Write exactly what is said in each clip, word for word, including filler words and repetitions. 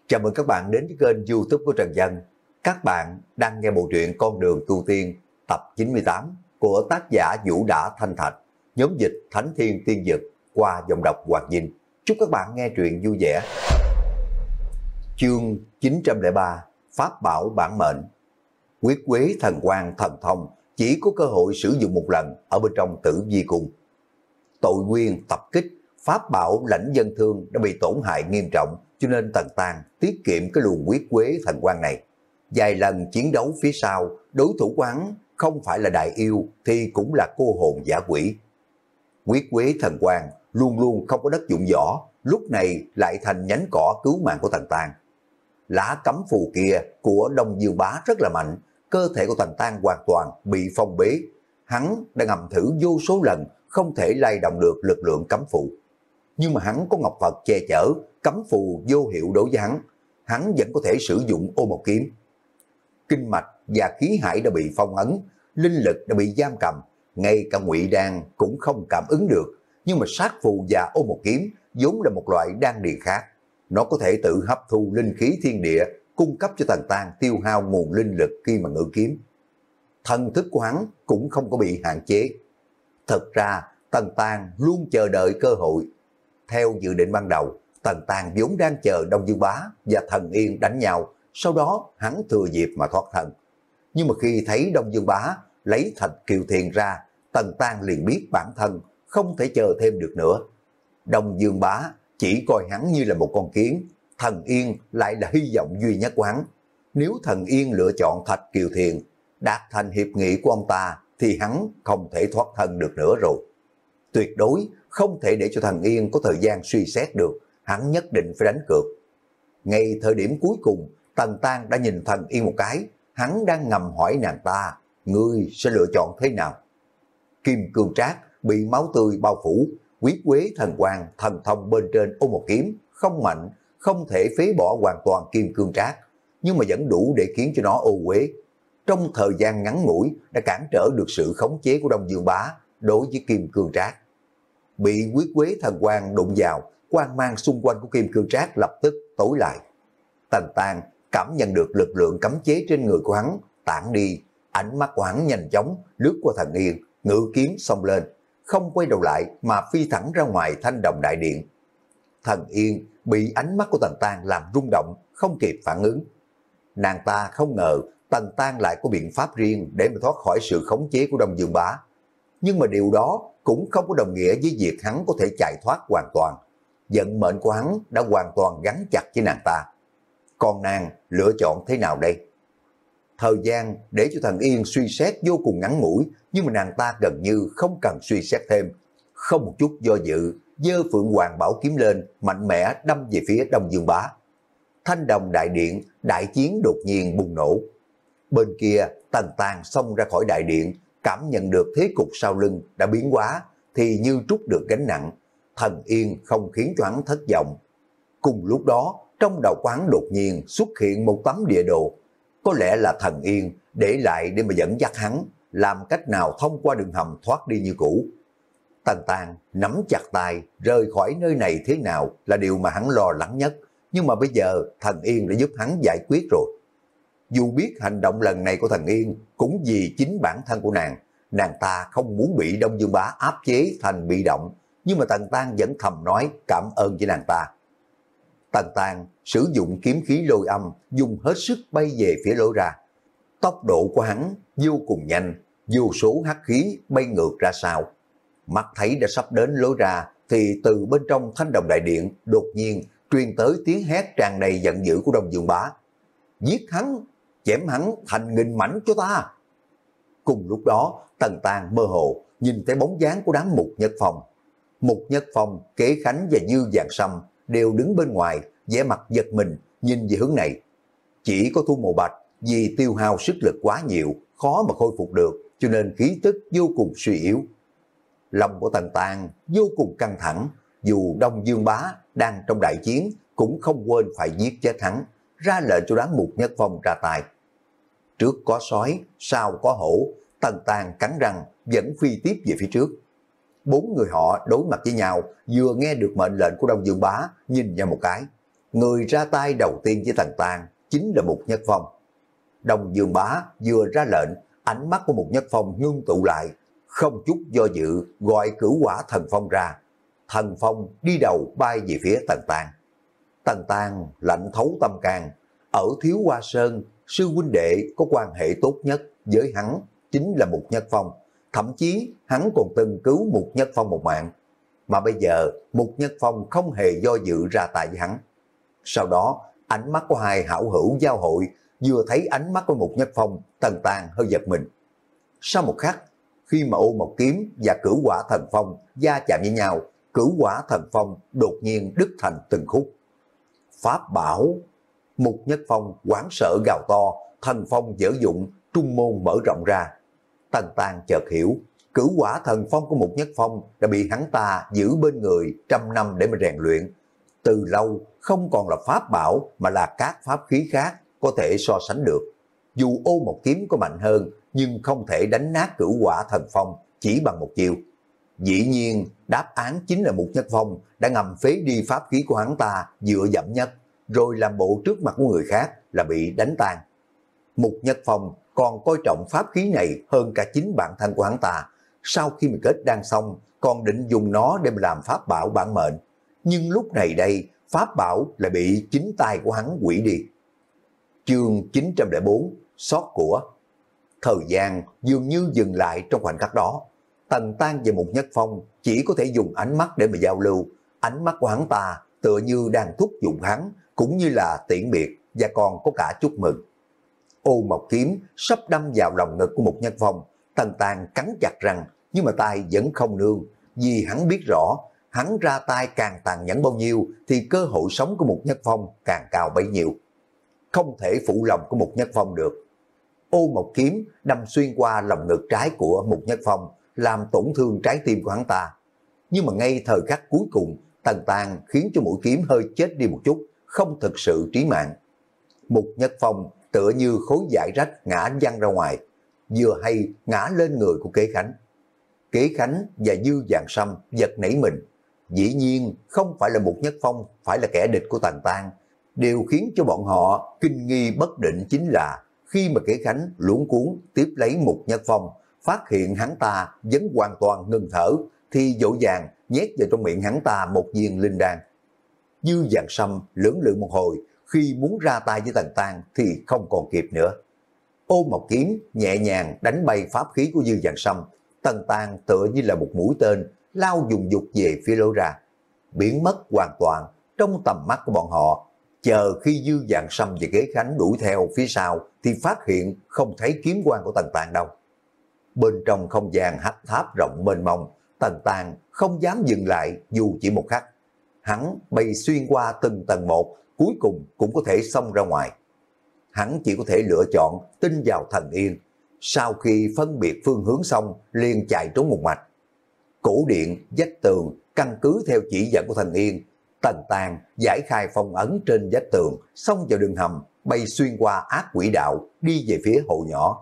Chào mừng các bạn đến với kênh YouTube của Trần Dân. Các bạn đang nghe bộ truyện Con đường tu tiên tập chín mươi tám của tác giả Vũ Đã Thanh Thạch, nhóm dịch Thánh Thiên Tiên Dực qua giọng đọc Hoàng Dinh. Chúc các bạn nghe truyện vui vẻ. Chương chín trăm lẻ ba Pháp bảo bản mệnh. Quyết quế thần quang thần thông chỉ có cơ hội sử dụng một lần ở bên trong Tử Vi Cung. Tội nguyên tập kích, pháp bảo lãnh dân thương đã bị tổn hại nghiêm trọng, cho nên Tần Tang tiết kiệm cái luồng quyết quế thần quang này. Vài lần chiến đấu phía sau, đối thủ của hắn không phải là đại yêu thì cũng là cô hồn giả quỷ. Quyết quế thần quang luôn luôn không có đất dụng võ, lúc này lại thành nhánh cỏ cứu mạng của Tần Tang. Lá cấm phù kia của Đông Dương Bá rất là mạnh, cơ thể của Tần Tang hoàn toàn bị phong bế. Hắn đã ngầm thử vô số lần, không thể lay động được lực lượng cấm phù. Nhưng mà hắn có Ngọc Phật che chở, cấm phù vô hiệu đối với hắn, hắn vẫn có thể sử dụng ô một kiếm. Kinh mạch và khí hải đã bị phong ấn, linh lực đã bị giam cầm, ngay cả ngụy đan cũng không cảm ứng được. Nhưng mà sát phù và ô một kiếm vốn là một loại đan điền khác, nó có thể tự hấp thu linh khí thiên địa, cung cấp cho Tần Tang tiêu hao nguồn linh lực khi mà ngự kiếm. Thần thức của hắn cũng không có bị hạn chế. Thật ra Tần Tang luôn chờ đợi cơ hội. Theo dự định ban đầu, Tần Tang vốn đang chờ Đông Dương Bá và Thần Yên đánh nhau, sau đó hắn thừa dịp mà thoát thân. Nhưng mà khi thấy Đông Dương Bá lấy Thạch Kiều Thiền ra, Tần Tang liền biết bản thân không thể chờ thêm được nữa. Đông Dương Bá chỉ coi hắn như là một con kiến, Thần Yên lại là hy vọng duy nhất của hắn. Nếu Thần Yên lựa chọn Thạch Kiều Thiền, đạt thành hiệp nghị của ông ta, thì hắn không thể thoát thân được nữa rồi. Tuyệt đối không thể để cho Thần Yên có thời gian suy xét được, hắn nhất định phải đánh cược. Ngay thời điểm cuối cùng, Tần Tang đã nhìn Thần Yên một cái, hắn đang ngầm hỏi nàng ta, ngươi sẽ lựa chọn thế nào? Kim Cương Trác bị máu tươi bao phủ, quyết quế thần quang thần thông bên trên ôm một kiếm, không mạnh, không thể phế bỏ hoàn toàn Kim Cương Trác, nhưng mà vẫn đủ để khiến cho nó ô uế. Trong thời gian ngắn ngủi đã cản trở được sự khống chế của Đông Dương Bá đối với Kim Cương Trác. Bị quyết quế thần quang đụng vào, quang mang xung quanh của Kim Cương Trác lập tức tối lại. Tần Tang cảm nhận được lực lượng cấm chế trên người của hắn tản đi, ánh mắt của hắn nhanh chóng lướt qua Thần Yên, ngự kiếm xông lên, không quay đầu lại mà phi thẳng ra ngoài Thanh Đồng Đại Điện. Thần Yên bị ánh mắt của Tần Tang làm rung động, không kịp phản ứng. Nàng ta không ngờ Tần Tang lại có biện pháp riêng để mà thoát khỏi sự khống chế của Đông Dương Bá. Nhưng mà điều đó cũng không có đồng nghĩa với việc hắn có thể chạy thoát hoàn toàn. Vận mệnh của hắn đã hoàn toàn gắn chặt với nàng ta. Còn nàng lựa chọn thế nào đây? Thời gian để cho Thần Yên suy xét vô cùng ngắn ngủi, nhưng mà nàng ta gần như không cần suy xét thêm. Không một chút do dự, giơ Phượng Hoàng Bảo kiếm lên, mạnh mẽ đâm về phía Đông Dương Bá. Thanh Đồng Đại Điện, đại chiến đột nhiên bùng nổ. Bên kia, Tần Tang xông ra khỏi đại điện, cảm nhận được thế cục sau lưng đã biến hóa, thì như trút được gánh nặng. Thần Yên không khiến cho hắn thất vọng. Cùng lúc đó, trong đầu quán đột nhiên xuất hiện một tấm địa đồ. Có lẽ là Thần Yên để lại để mà dẫn dắt hắn, làm cách nào thông qua đường hầm thoát đi như cũ. Tần Tang nắm chặt tay, rời khỏi nơi này thế nào là điều mà hắn lo lắng nhất. Nhưng mà bây giờ Thần Yên đã giúp hắn giải quyết rồi. Dù biết hành động lần này của Thần Yên cũng vì chính bản thân của nàng, nàng ta không muốn bị Đông Dương Bá áp chế thành bị động, nhưng mà Tần Tang vẫn thầm nói cảm ơn với nàng ta. Tần Tang sử dụng kiếm khí lôi âm, dùng hết sức bay về phía lối ra. Tốc độ của hắn vô cùng nhanh, vô số hắc khí bay ngược ra sau. Mắt thấy đã sắp đến lối ra, thì từ bên trong Thanh Đồng Đại Điện đột nhiên truyền tới tiếng hét tràn đầy giận dữ của Đông Dương Bá. Giết hắn, chém hắn thành nghìn mảnh cho ta. Cùng lúc đó, Tần Tang mơ hồ nhìn thấy bóng dáng của đám Mục Nhất Phong. Mục Nhất Phong, Kế Khánh và Dư Vàng Sâm đều đứng bên ngoài, vẻ mặt giật mình nhìn về hướng này. Chỉ có Thu Mộ Bạch vì tiêu hao sức lực quá nhiều, khó mà khôi phục được, cho nên khí tức vô cùng suy yếu. Lòng của Tần Tang vô cùng căng thẳng, dù Đông Dương Bá đang trong đại chiến cũng không quên phải giết chết hắn, ra lệnh cho đám Mục Nhất Phong ra tay. Trước có sói, sau có hổ, Tần Tang cắn răng vẫn phi tiếp về phía trước. Bốn người họ đối mặt với nhau, vừa nghe được mệnh lệnh của Đông Dương Bá, nhìn nhau một cái. Người ra tay đầu tiên với Tần Tang chính là Mục Nhất Phong. Đông Dương Bá vừa ra lệnh, ánh mắt của Mục Nhất Phong ngưng tụ lại, không chút do dự gọi Cửu Quả Thần Phong ra. Thần Phong đi đầu bay về phía Tần Tang. Tần Tang lạnh thấu tâm can, ở Thiếu Hoa Sơn, sư huynh đệ có quan hệ tốt nhất với hắn chính là Mục Nhất Phong, thậm chí hắn còn từng cứu Mục Nhất Phong một mạng. Mà bây giờ Mục Nhất Phong không hề do dự ra tay với hắn. Sau đó ánh mắt của hai hảo hữu giao hội, vừa thấy ánh mắt của Mục Nhất Phong, Tần Tang hơi giật mình. Sau một khắc, khi mà Ô Mộc Kiếm và Cửu Quả Thần Phong va chạm với nhau, Cửu Quả Thần Phong đột nhiên đứt thành từng khúc. Pháp bảo! Mục Nhất Phong hoảng sợ gào to, thần phong dở dụng, trung môn mở rộng ra. Tần Tang chợt hiểu, Cửu Quả Thần Phong của Mục Nhất Phong đã bị hắn ta giữ bên người trăm năm để mà rèn luyện. Từ lâu không còn là pháp bảo mà là các pháp khí khác có thể so sánh được. Dù Ô Mộc Kiếm có mạnh hơn nhưng không thể đánh nát Cửu Quả Thần Phong chỉ bằng một chiêu. Dĩ nhiên đáp án chính là Mục Nhất Phong đã ngầm phế đi pháp khí của hắn ta dựa dẫm nhất, rồi làm bộ trước mặt của người khác là bị đánh tan. Mục Nhất Phong còn coi trọng pháp khí này hơn cả chính bản thân của hắn ta. Sau khi mà kết đan xong, còn định dùng nó để mà làm pháp bảo bản mệnh. Nhưng lúc này đây, pháp bảo lại bị chính tay của hắn hủy đi. Chương chín trăm lẻ bốn, sót của. Thời gian dường như dừng lại trong khoảnh khắc đó. Tần Tang và Mục Nhất Phong chỉ có thể dùng ánh mắt để mà giao lưu. Ánh mắt của hắn ta tựa như đang thúc giục hắn, cũng như là tiễn biệt và còn có cả chúc mừng. Ô Mộc Kiếm sắp đâm vào lòng ngực của Mục Nhất Phong. Tần Tang cắn chặt răng, nhưng mà tay vẫn không nương, vì hắn biết rõ, hắn ra tay càng tàn nhẫn bao nhiêu thì cơ hội sống của Mục Nhất Phong càng cao bấy nhiêu. Không thể phụ lòng của Mục Nhất Phong được. Ô Mộc Kiếm đâm xuyên qua lòng ngực trái của Mục Nhất Phong, làm tổn thương trái tim của hắn ta. Nhưng mà ngay thời khắc cuối cùng, Tần Tang khiến cho mũi kiếm hơi chết đi một chút, không thực sự trí mạng. Mục Nhất Phong tựa như khối dải rách ngã văng ra ngoài, vừa hay ngã lên người của Kế Khánh. Kế Khánh và Dư Vạn Sâm giật nảy mình. Dĩ nhiên không phải là Mục Nhất Phong phải là kẻ địch của Tần Tang. Điều khiến cho bọn họ kinh nghi bất định chính là khi mà Kế Khánh luống cuốn tiếp lấy Mục Nhất Phong, phát hiện hắn ta vẫn hoàn toàn ngừng thở, thì dội vàng nhét vào trong miệng hắn ta một viên linh đan. Dư Vạn Sâm lưỡng lự một hồi, khi muốn ra tay với Tần Tang thì không còn kịp nữa. Ô Mộc Kiếm nhẹ nhàng đánh bay pháp khí của Dư Vạn Sâm. Tần Tang tựa như là một mũi tên lao dùng dục về phía lối ra, biến mất hoàn toàn trong tầm mắt của bọn họ. Chờ khi Dư Vạn Sâm và Kế Khánh đuổi theo phía sau thì phát hiện không thấy kiếm quang của Tần Tang đâu. Bên trong không gian hắc tháp rộng mênh mông, Tần Tang không dám dừng lại dù chỉ một khắc. Hắn bay xuyên qua từng tầng một, cuối cùng cũng có thể xông ra ngoài. Hắn chỉ có thể lựa chọn tin vào thần yên. Sau khi phân biệt phương hướng xong, liền chạy trốn một mạch. Cổ điện, vách tường, căn cứ theo chỉ dẫn của thần yên. Tần Tang giải khai phong ấn trên vách tường, xông vào đường hầm, bay xuyên qua ác quỷ đạo, đi về phía hồ nhỏ.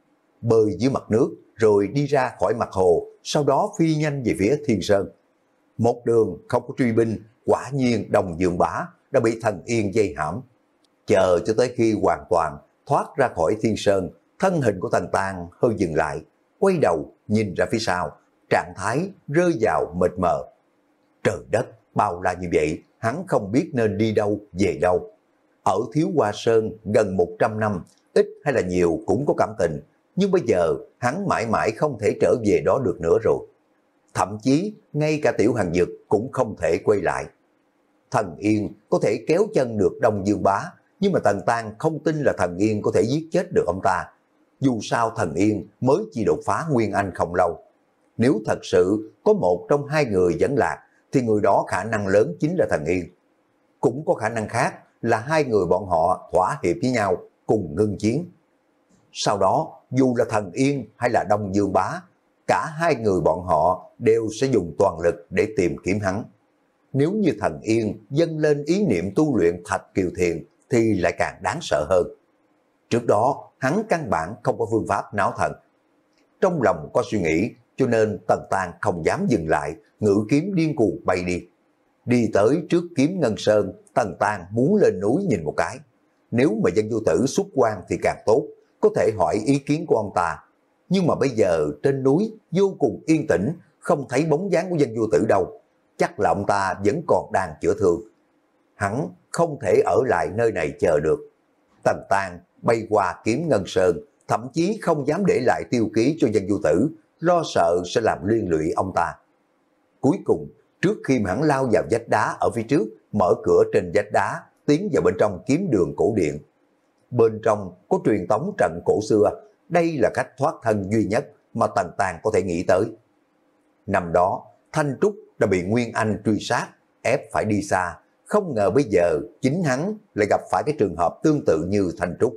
Bơi dưới mặt nước, rồi đi ra khỏi mặt hồ, sau đó phi nhanh về phía Thiên Sơn. Một đường không có truy binh, quả nhiên Đông Dương Bá đã bị thần yên dây hãm. Chờ cho tới khi hoàn toàn thoát ra khỏi Thiên Sơn, thân hình của Tần Tang hơi dừng lại, quay đầu nhìn ra phía sau, trạng thái rơi vào mịt mờ. Trời đất bao la như vậy, hắn không biết nên đi đâu, về đâu. Ở Thiếu Hoa Sơn gần một trăm năm, ít hay là nhiều cũng có cảm tình, nhưng bây giờ hắn mãi mãi không thể trở về đó được nữa rồi. Thậm chí ngay cả Tiểu Hàn Dực cũng không thể quay lại. Thần Yên có thể kéo chân được Đông Dương Bá, nhưng mà Tần Tang không tin là Thần Yên có thể giết chết được ông ta. Dù sao Thần Yên mới chỉ đột phá Nguyên Anh không lâu. Nếu thật sự có một trong hai người dẫn lạc, thì người đó khả năng lớn chính là Thần Yên. Cũng có khả năng khác là hai người bọn họ thỏa hiệp với nhau, cùng ngưng chiến. Sau đó, dù là Thần Yên hay là Đông Dương Bá, cả hai người bọn họ đều sẽ dùng toàn lực để tìm kiếm hắn. Nếu như Thần Yên dâng lên ý niệm tu luyện Thạch Kiều Thiền thì lại càng đáng sợ hơn. Trước đó, hắn căn bản không có phương pháp náo thần. Trong lòng có suy nghĩ, cho nên Tần Tang không dám dừng lại, ngự kiếm điên cuồng bay đi. Đi tới trước kiếm Ngân Sơn, Tần Tàng muốn lên núi nhìn một cái. Nếu mà Dân Vô Tử xuất quan thì càng tốt, có thể hỏi ý kiến của ông ta. Nhưng mà bây giờ trên núi vô cùng yên tĩnh, không thấy bóng dáng của Dân Vô Tử đâu. Chắc là ông ta vẫn còn đang chữa thương. Hắn không thể ở lại nơi này chờ được. Tần Tàng bay qua kiếm Ngân Sơn, thậm chí không dám để lại tiêu ký cho Dân Vô Tử, lo sợ sẽ làm liên lụy ông ta. Cuối cùng, trước khi hắn lao vào vách đá ở phía trước, mở cửa trên vách đá, tiến vào bên trong kiếm đường cổ điện. Bên trong có truyền tống trận cổ xưa, đây là cách thoát thân duy nhất mà Tần Tàng có thể nghĩ tới. Năm đó, Thanh Trúc đã bị Nguyên Anh truy sát, ép phải đi xa, không ngờ bây giờ chính hắn lại gặp phải cái trường hợp tương tự như Thanh Trúc.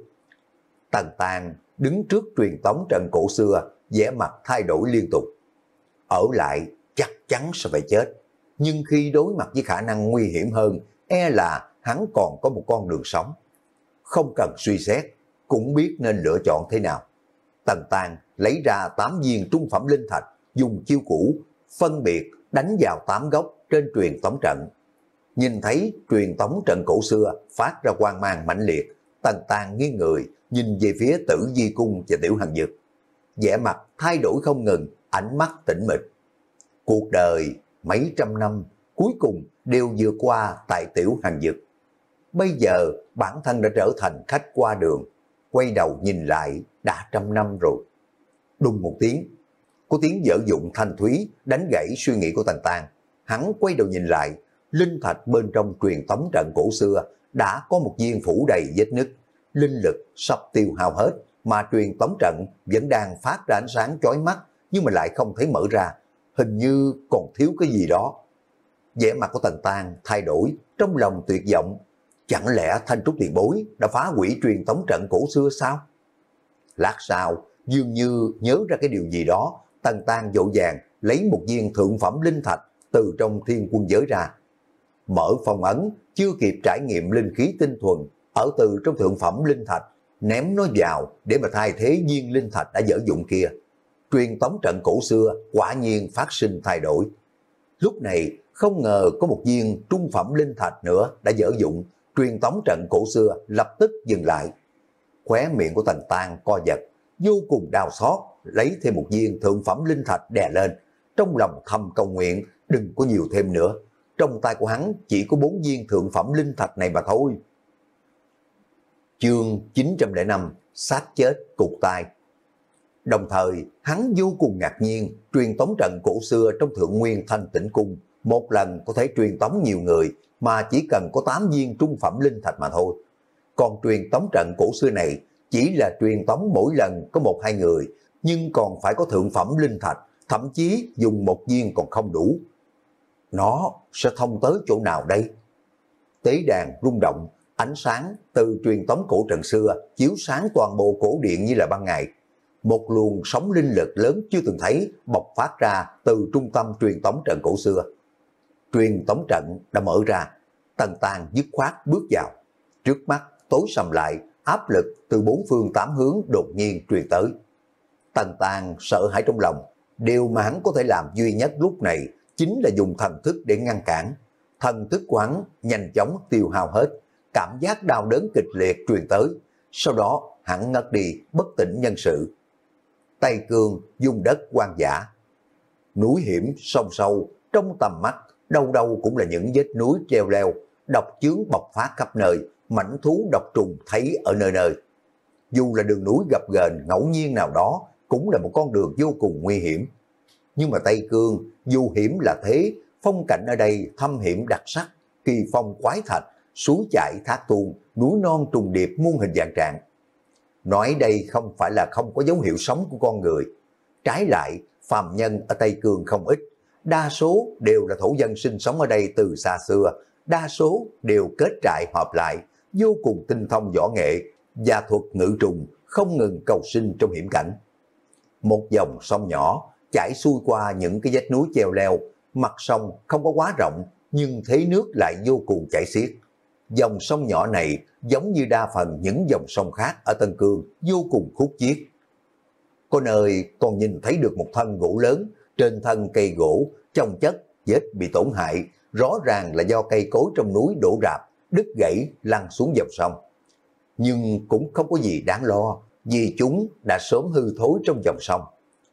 Tần Tàng đứng trước truyền tống trận cổ xưa, vẻ mặt thay đổi liên tục. Ở lại chắc chắn sẽ phải chết, nhưng khi đối mặt với khả năng nguy hiểm hơn, e là hắn còn có một con đường sống. Không cần suy xét, cũng biết nên lựa chọn thế nào. Tần Tàng lấy ra tám viên trung phẩm linh thạch, dùng chiêu cũ, phân biệt đánh vào tám góc trên truyền tống trận. Nhìn thấy truyền tống trận cổ xưa phát ra quang mang mãnh liệt, Tần Tàng nghiêng người, nhìn về phía Tử Di Cung và Tiểu Hằng Dực. Vẻ mặt thay đổi không ngừng, ánh mắt tĩnh mịch. Cuộc đời mấy trăm năm cuối cùng đều vượt qua tại Tiểu Hằng Dực. Bây giờ bản thân đã trở thành khách qua đường, quay đầu nhìn lại đã trăm năm rồi. Đùng một tiếng, có tiếng dở dụng thanh thúy đánh gãy suy nghĩ của Tần Tàng. Hắn quay đầu nhìn lại, linh thạch bên trong truyền tống trận cổ xưa đã có một viên phủ đầy vết nứt, linh lực sắp tiêu hao hết, mà truyền tống trận vẫn đang phát ra ánh sáng chói mắt, nhưng mà lại không thấy mở ra, hình như còn thiếu cái gì đó. Vẻ mặt của Tần Tàng thay đổi, trong lòng tuyệt vọng. Chẳng lẽ Thanh Trúc tiền bối đã phá hủy truyền tống trận cổ xưa sao? Lát sau, dường như nhớ ra cái điều gì đó, Tần Tàng vội vàng lấy một viên thượng phẩm linh thạch từ trong thiên quân giới ra. Mở phong ấn, chưa kịp trải nghiệm linh khí tinh thuần, ở từ trong thượng phẩm linh thạch, ném nó vào để mà thay thế viên linh thạch đã dở dụng kia. Truyền tống trận cổ xưa quả nhiên phát sinh thay đổi. Lúc này không ngờ có một viên trung phẩm linh thạch nữa đã dở dụng, truyền tống trận cổ xưa lập tức dừng lại. Khóe miệng của Tần Tàng co giật, vô cùng đau xót, lấy thêm một viên thượng phẩm linh thạch đè lên, trong lòng thầm cầu nguyện đừng có nhiều thêm nữa. Trong tay của hắn chỉ có bốn viên thượng phẩm linh thạch này mà thôi. Chương chín trăm lẻ năm, sát chết cục tai. Đồng thời, hắn vô cùng ngạc nhiên, truyền tống trận cổ xưa trong Thượng Nguyên Thanh Tĩnh Cung, một lần có thể truyền tống nhiều người, mà chỉ cần có tám viên trung phẩm linh thạch mà thôi. Còn truyền tống trận cổ xưa này, chỉ là truyền tống mỗi lần có một hai người, nhưng còn phải có thượng phẩm linh thạch, thậm chí dùng một viên còn không đủ. Nó sẽ thông tới chỗ nào đây? Tế đàn rung động, ánh sáng từ truyền tống cổ trận xưa chiếu sáng toàn bộ cổ điện như là ban ngày. Một luồng sóng linh lực lớn chưa từng thấy bộc phát ra từ trung tâm truyền tống trận cổ xưa. Truyền tống trận đã mở ra, Tần Tàng dứt khoát bước vào. Trước mắt tối sầm lại, áp lực từ bốn phương tám hướng đột nhiên truyền tới. Tần Tàng sợ hãi trong lòng, điều mà hắn có thể làm duy nhất lúc này chính là dùng thần thức để ngăn cản. Thần thức của hắn nhanh chóng tiêu hao hết, cảm giác đau đớn kịch liệt truyền tới. Sau đó hắn ngất đi bất tỉnh nhân sự. Tây Cương dung đất hoang dã, núi hiểm sông sâu, trong tầm mắt đâu đâu cũng là những vết núi treo leo, độc chướng bộc phát khắp nơi, mảnh thú độc trùng thấy ở nơi nơi. Dù là đường núi gập ghềnh ngẫu nhiên nào đó, cũng là một con đường vô cùng nguy hiểm. Nhưng mà Tây Cương dù hiểm là thế, phong cảnh ở đây thâm hiểm đặc sắc, kỳ phong quái thạch, suối chảy thác tuôn, núi non trùng điệp muôn hình vạn trạng. Nói đây không phải là không có dấu hiệu sống của con người. Trái lại, phàm nhân ở Tây Cương không ít, đa số đều là thổ dân sinh sống ở đây từ xa xưa, đa số đều kết trại họp lại, vô cùng tinh thông võ nghệ, gia thuật ngự trùng, không ngừng cầu sinh trong hiểm cảnh. Một dòng sông nhỏ chảy xuôi qua những cái vách núi treo leo, mặt sông không có quá rộng, nhưng thế nước lại vô cùng chảy xiết. Dòng sông nhỏ này giống như đa phần những dòng sông khác ở Tân Cương, vô cùng khúc chiết. Có nơi còn nhìn thấy được một thân gỗ lớn, trên thân cây gỗ, chồng chất, vết bị tổn hại, rõ ràng là do cây cối trong núi đổ rạp, đứt gãy lăn xuống dòng sông. Nhưng cũng không có gì đáng lo, vì chúng đã sớm hư thối trong dòng sông.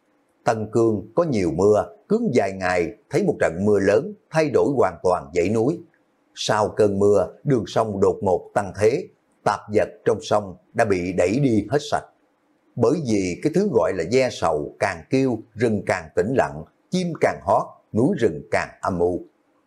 Tân Cương có nhiều mưa, cứ vài ngày thấy một trận mưa lớn thay đổi hoàn toàn dãy núi. Sau cơn mưa, đường sông đột ngột tăng thế, tạp vật trong sông đã bị đẩy đi hết sạch. Bởi vì cái thứ gọi là ve sầu càng kêu, rừng càng tĩnh lặng, chim càng hót, núi rừng càng âm u.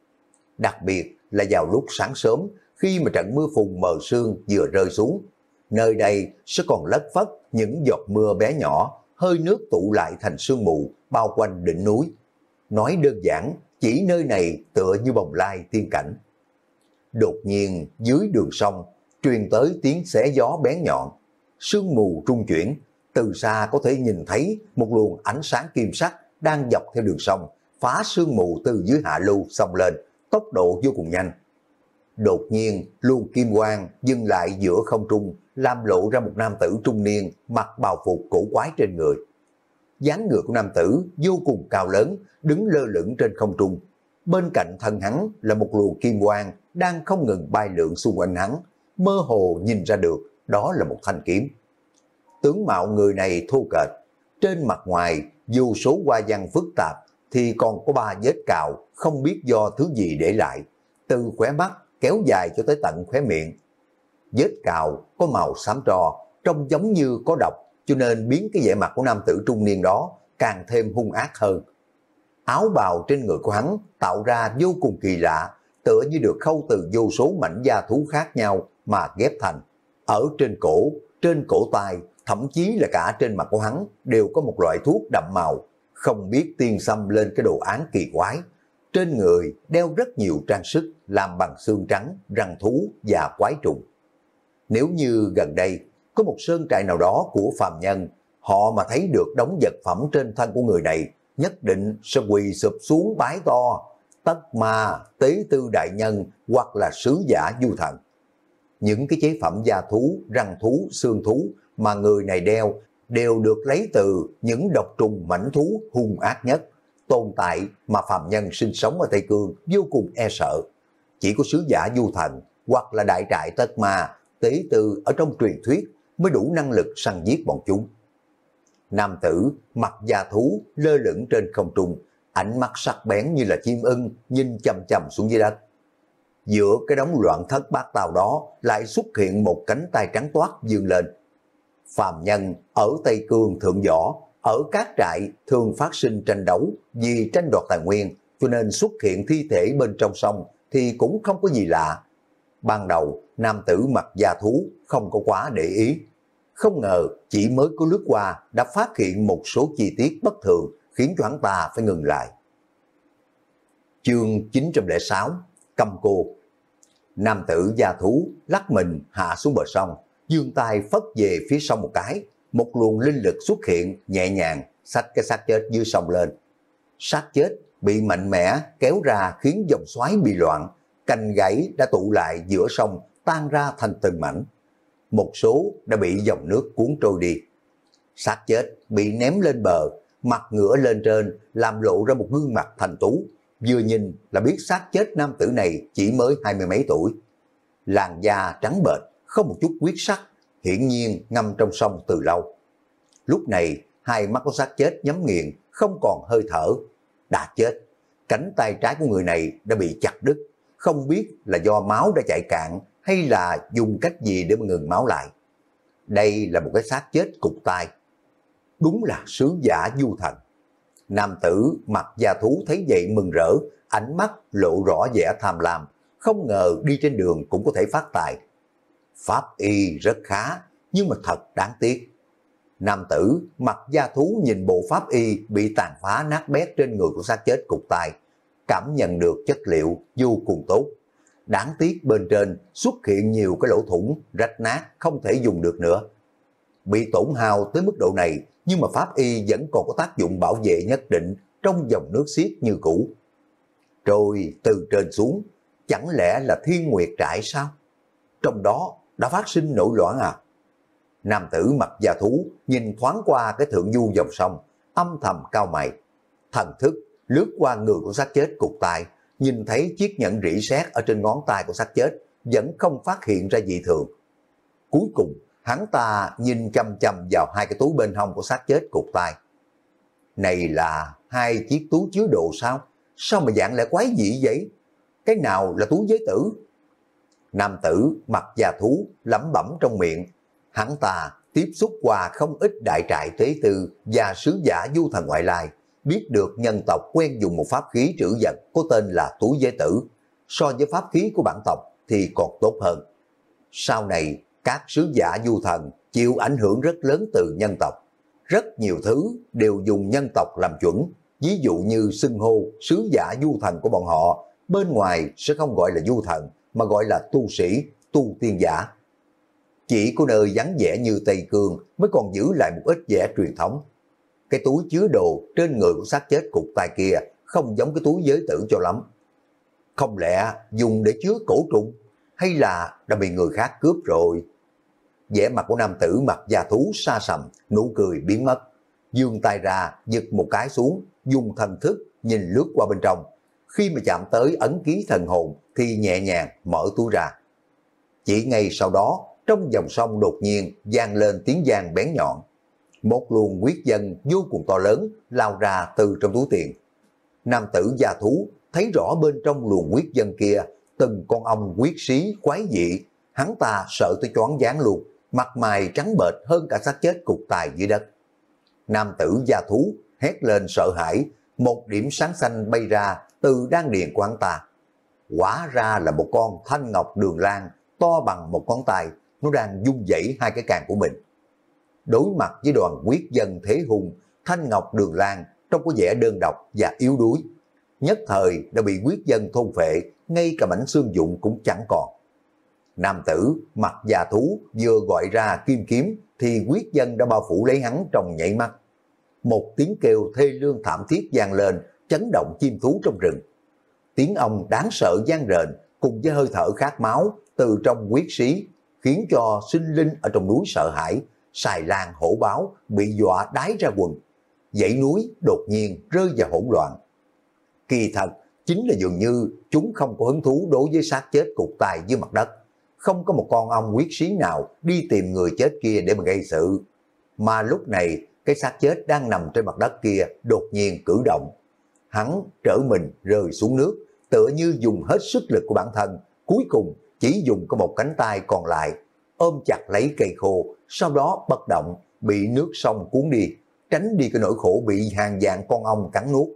Đặc biệt là vào lúc sáng sớm, khi mà trận mưa phùn mờ sương vừa rơi xuống, nơi đây sẽ còn lất phất những giọt mưa bé nhỏ, hơi nước tụ lại thành sương mù bao quanh đỉnh núi. Nói đơn giản, chỉ nơi này tựa như bồng lai tiên cảnh. Đột nhiên dưới đường sông truyền tới tiếng xé gió bén nhọn, sương mù trung chuyển, từ xa có thể nhìn thấy một luồng ánh sáng kim sắc đang dọc theo đường sông, phá sương mù từ dưới hạ lưu xông lên, tốc độ vô cùng nhanh. Đột nhiên luồng kim quang dừng lại giữa không trung, làm lộ ra một nam tử trung niên mặc bào phục cổ quái trên người. Dáng người của nam tử vô cùng cao lớn, đứng lơ lửng trên không trung. Bên cạnh thân hắn là một luồng kim quang đang không ngừng bay lượn xung quanh hắn, mơ hồ nhìn ra được đó là một thanh kiếm. Tướng mạo người này thô kệch, trên mặt ngoài dù số hoa văn phức tạp thì còn có ba vết cào không biết do thứ gì để lại, từ khóe mắt kéo dài cho tới tận khóe miệng. Vết cào có màu xám tro, trông giống như có độc, cho nên biến cái vẻ mặt của nam tử trung niên đó càng thêm hung ác hơn. Áo bào trên người của hắn tạo ra vô cùng kỳ lạ, tựa như được khâu từ vô số mảnh da thú khác nhau mà ghép thành. Ở trên cổ, trên cổ tay, thậm chí là cả trên mặt của hắn đều có một loại thuốc đậm màu, không biết tiên xâm lên cái đồ án kỳ quái. Trên người đeo rất nhiều trang sức làm bằng xương trắng, răng thú và quái trùng. Nếu như gần đây có một sơn trại nào đó của phàm nhân, họ mà thấy được đống vật phẩm trên thân của người này, nhất định sẽ quỳ sụp xuống bái to: Tất Ma, Tế Tư đại nhân hoặc là sứ giả du thần. Những cái chế phẩm da thú, răng thú, xương thú mà người này đeo đều được lấy từ những độc trùng mãnh thú hung ác nhất, tồn tại mà phàm nhân sinh sống ở Tây Cương vô cùng e sợ. Chỉ có sứ giả du thần hoặc là đại trại Tất Ma, Tế Tư ở trong truyền thuyết mới đủ năng lực săn giết bọn chúng. Nam tử mặc da thú lơ lửng trên không trung, ánh mắt sắc bén như là chim ưng nhìn chằm chằm xuống dưới đất. Giữa cái đống loạn thất bát tao đó lại xuất hiện một cánh tay trắng toát vươn lên. Phàm nhân ở Tây Cương thượng võ, ở các trại thường phát sinh tranh đấu vì tranh đoạt tài nguyên, cho nên xuất hiện thi thể bên trong sông thì cũng không có gì lạ. Ban đầu nam tử mặc da thú không có quá để ý, không ngờ chỉ mới có lướt qua đã phát hiện một số chi tiết bất thường khiến cho hắn ta phải ngừng lại. Chương chín trăm lẻ sáu, Câm Cô. Nam tử da thú lắc mình hạ xuống bờ sông, giương tay phất về phía sông một cái, một luồng linh lực xuất hiện nhẹ nhàng xách cái xác chết dưới sông lên. Xác chết bị mạnh mẽ kéo ra khiến dòng xoáy bị loạn, cành gãy đã tụ lại giữa sông tan ra thành từng mảnh. Một số đã bị dòng nước cuốn trôi đi. Xác chết bị ném lên bờ, mặt ngửa lên trên làm lộ ra một gương mặt thành tú, vừa nhìn là biết xác chết nam tử này chỉ mới hai mươi mấy tuổi. Làn da trắng bệch, không một chút huyết sắc, hiển nhiên ngâm trong sông từ lâu. Lúc này hai mắt của xác chết nhắm nghiền, không còn hơi thở. Đã chết, cánh tay trái của người này đã bị chặt đứt, không biết là do máu đã chảy cạn hay là dùng cách gì để mà ngừng máu lại. Đây là một cái xác chết cụt tay. Đúng là sứ giả du thần. Nam tử mặc da thú thấy vậy mừng rỡ, ánh mắt lộ rõ vẻ tham lam, không ngờ đi trên đường cũng có thể phát tài. Pháp y rất khá, nhưng mà thật đáng tiếc. Nam tử mặc da thú nhìn bộ pháp y bị tàn phá nát bét trên người của xác chết cụt tay, cảm nhận được chất liệu vô cùng tốt. Đáng tiếc bên trên xuất hiện nhiều cái lỗ thủng, rách nát, không thể dùng được nữa. Bị tổn hao tới mức độ này, nhưng mà pháp y vẫn còn có tác dụng bảo vệ nhất định trong dòng nước xiết như cũ. Rồi từ trên xuống, chẳng lẽ là Thiên Nguyệt trại sao? Trong đó đã phát sinh nổi loạn à? Nam tử mặc da thú nhìn thoáng qua cái thượng du dòng sông, âm thầm cau mày. Thần thức lướt qua người của xác chết cụt tay, nhìn thấy chiếc nhẫn rỉ sét ở trên ngón tay của xác chết, vẫn không phát hiện ra dị thường. Cuối cùng, hắn ta nhìn chăm chăm vào hai cái túi bên hông của xác chết cụt tay. Này là hai chiếc túi chứa đồ sao? Sao mà dạng lại quái dị vậy? Cái nào là túi giới tử? Nam tử mặt già thú lẩm bẩm trong miệng. Hắn ta tiếp xúc qua không ít đại trại tế tư và sứ giả du thần ngoại lai, biết được nhân tộc quen dùng một pháp khí trữ vật có tên là túi giới tử. So với pháp khí của bản tộc thì còn tốt hơn. Sau này, các sứ giả du thần chịu ảnh hưởng rất lớn từ nhân tộc. Rất nhiều thứ đều dùng nhân tộc làm chuẩn. Ví dụ như xưng hô sứ giả du thần của bọn họ, bên ngoài sẽ không gọi là du thần, mà gọi là tu sĩ, tu tiên giả. Chỉ có nơi vắng vẻ như Tây Cương mới còn giữ lại một ít vẻ truyền thống. Cái túi chứa đồ trên người của xác chết cụt tay kia không giống cái túi giới tử cho lắm. Không lẽ dùng để chứa cổ trùng, hay là đã bị người khác cướp rồi? Vẻ mặt của nam tử mặt da thú sa sầm, nụ cười biến mất. Giương tay ra, giật một cái xuống, dùng thần thức nhìn lướt qua bên trong. Khi mà chạm tới ấn ký thần hồn thì nhẹ nhàng mở túi ra. Chỉ ngay sau đó, trong dòng sông đột nhiên vang lên tiếng vang bén nhọn. Một luồng huyết dân vô cùng to lớn lao ra từ trong túi tiền. Nam tử da thú thấy rõ bên trong luồng huyết dân kia từng con ong huyết xí quái dị. Hắn ta sợ tới choáng váng luôn, mặt mày trắng bệch hơn cả xác chết cục tài dưới đất. Nam tử da thú hét lên sợ hãi, một điểm sáng xanh bay ra từ đan điền của hắn ta. Quả ra là một con thanh ngọc đường lan to bằng một ngón tay, nó đang vung vẩy hai cái càng của mình. Đối mặt với đoàn quyết dân thế hùng, thanh ngọc đường lan trông có vẻ đơn độc và yếu đuối. Nhất thời đã bị quyết dân thôn phệ, ngay cả mảnh xương dụng cũng chẳng còn. Nam tử mặt già thú vừa gọi ra kim kiếm thì quyết dân đã bao phủ lấy hắn trong nhảy mắt. Một tiếng kêu thê lương thảm thiết vang lên, chấn động chim thú trong rừng. Tiếng ong đáng sợ vang rền cùng với hơi thở khát máu từ trong huyết xí, khiến cho sinh linh ở trong núi sợ hãi, xài lan hổ báo bị dọa đái ra quần. Dãy núi đột nhiên rơi vào hỗn loạn. Kỳ thật chính là dường như chúng không có hứng thú đối với xác chết cụt tay dưới mặt đất. Không có một con ong huyết xí nào đi tìm người chết kia để mà gây sự. Mà lúc này cái xác chết đang nằm trên mặt đất kia đột nhiên cử động. Hắn trở mình rơi xuống nước, tựa như dùng hết sức lực của bản thân, cuối cùng chỉ dùng có một cánh tay còn lại, ôm chặt lấy cây khô, sau đó bất động, bị nước sông cuốn đi, tránh đi cái nỗi khổ bị hàng vạn con ong cắn nuốt.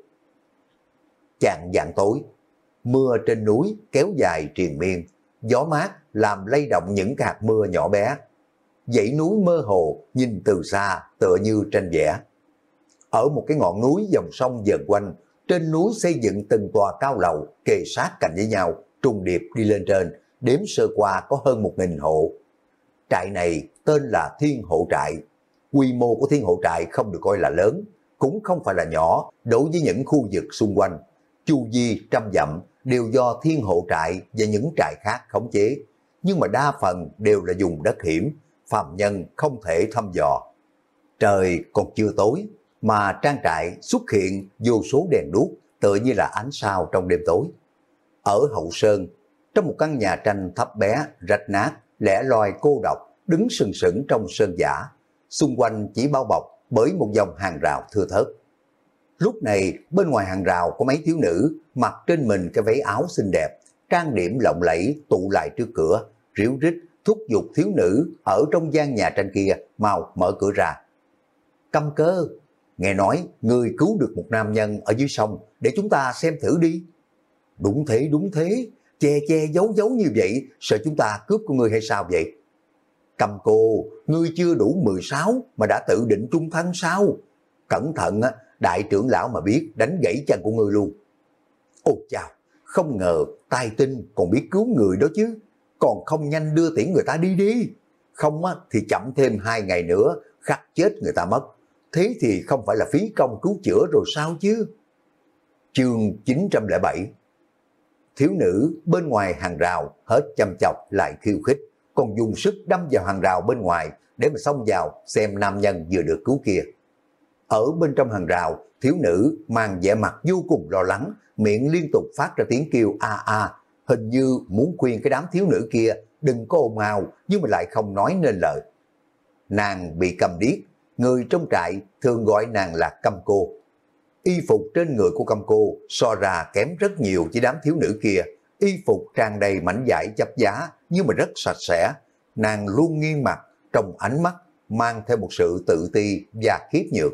Chạng vạng tối, mưa trên núi kéo dài triền miên, gió mát làm lay động những hạt mưa nhỏ bé. Dãy núi mơ hồ nhìn từ xa tựa như tranh vẽ. Ở một cái ngọn núi dòng sông vờn quanh, trên núi xây dựng từng tòa cao lầu kề sát cạnh với nhau, trùng điệp đi lên trên, đếm sơ qua có hơn một nghìn hộ. Trại này tên là Thiên Hộ Trại. Quy mô của Thiên Hộ Trại không được coi là lớn, cũng không phải là nhỏ đối với những khu vực xung quanh. Chu vi trăm dặm đều do Thiên Hộ Trại và những trại khác khống chế, nhưng mà đa phần đều là dùng đất hiểm, phàm nhân không thể thăm dò. Trời còn chưa tối mà trang trại xuất hiện vô số đèn đuốc tựa như là ánh sao trong đêm tối. Ở hậu sơn, trong một căn nhà tranh thấp bé, rách nát, lẻ loi cô độc, đứng sừng sững trong sơn giả, xung quanh chỉ bao bọc bởi một dòng hàng rào thưa thớt. Lúc này bên ngoài hàng rào có mấy thiếu nữ mặc trên mình cái váy áo xinh đẹp, trang điểm lộng lẫy tụ lại trước cửa, ríu rít thúc giục thiếu nữ ở trong gian nhà tranh kia mau mở cửa ra. Câm cơ, nghe nói người cứu được một nam nhân ở dưới sông, để chúng ta xem thử đi. Đúng thế, đúng thế, che che giấu giấu như vậy, sợ chúng ta cướp của người hay sao vậy? Cầm cô, ngươi chưa đủ mười sáu mà đã tự định trung thân sao? Cẩn thận á, đại trưởng lão mà biết đánh gãy chân của ngươi luôn. Ôi chào, không ngờ tài tinh còn biết cứu người đó chứ, còn không nhanh đưa tiễn người ta đi đi. Không á, thì chậm thêm hai ngày nữa, khắc chết người ta mất. Thế thì không phải là phí công cứu chữa rồi sao chứ? Chương chín trăm lẻ bảy. Thiếu nữ bên ngoài hàng rào hết chăm chọc lại khiêu khích, còn dùng sức đâm vào hàng rào bên ngoài để mà xông vào xem nam nhân vừa được cứu kia. Ở bên trong hàng rào, thiếu nữ mang vẻ mặt vô cùng lo lắng, miệng liên tục phát ra tiếng kêu a a, hình như muốn khuyên cái đám thiếu nữ kia đừng có ồn ào, nhưng mà lại không nói nên lời. Nàng bị câm điếc, người trong trại thường gọi nàng là Câm Cô. Y phục trên người của Câm Cô so ra kém rất nhiều với đám thiếu nữ kia. Y phục tràn đầy mảnh vải chắp giá nhưng mà rất sạch sẽ. Nàng luôn nghiêng mặt, trong ánh mắt mang theo một sự tự ti và khiếp nhược.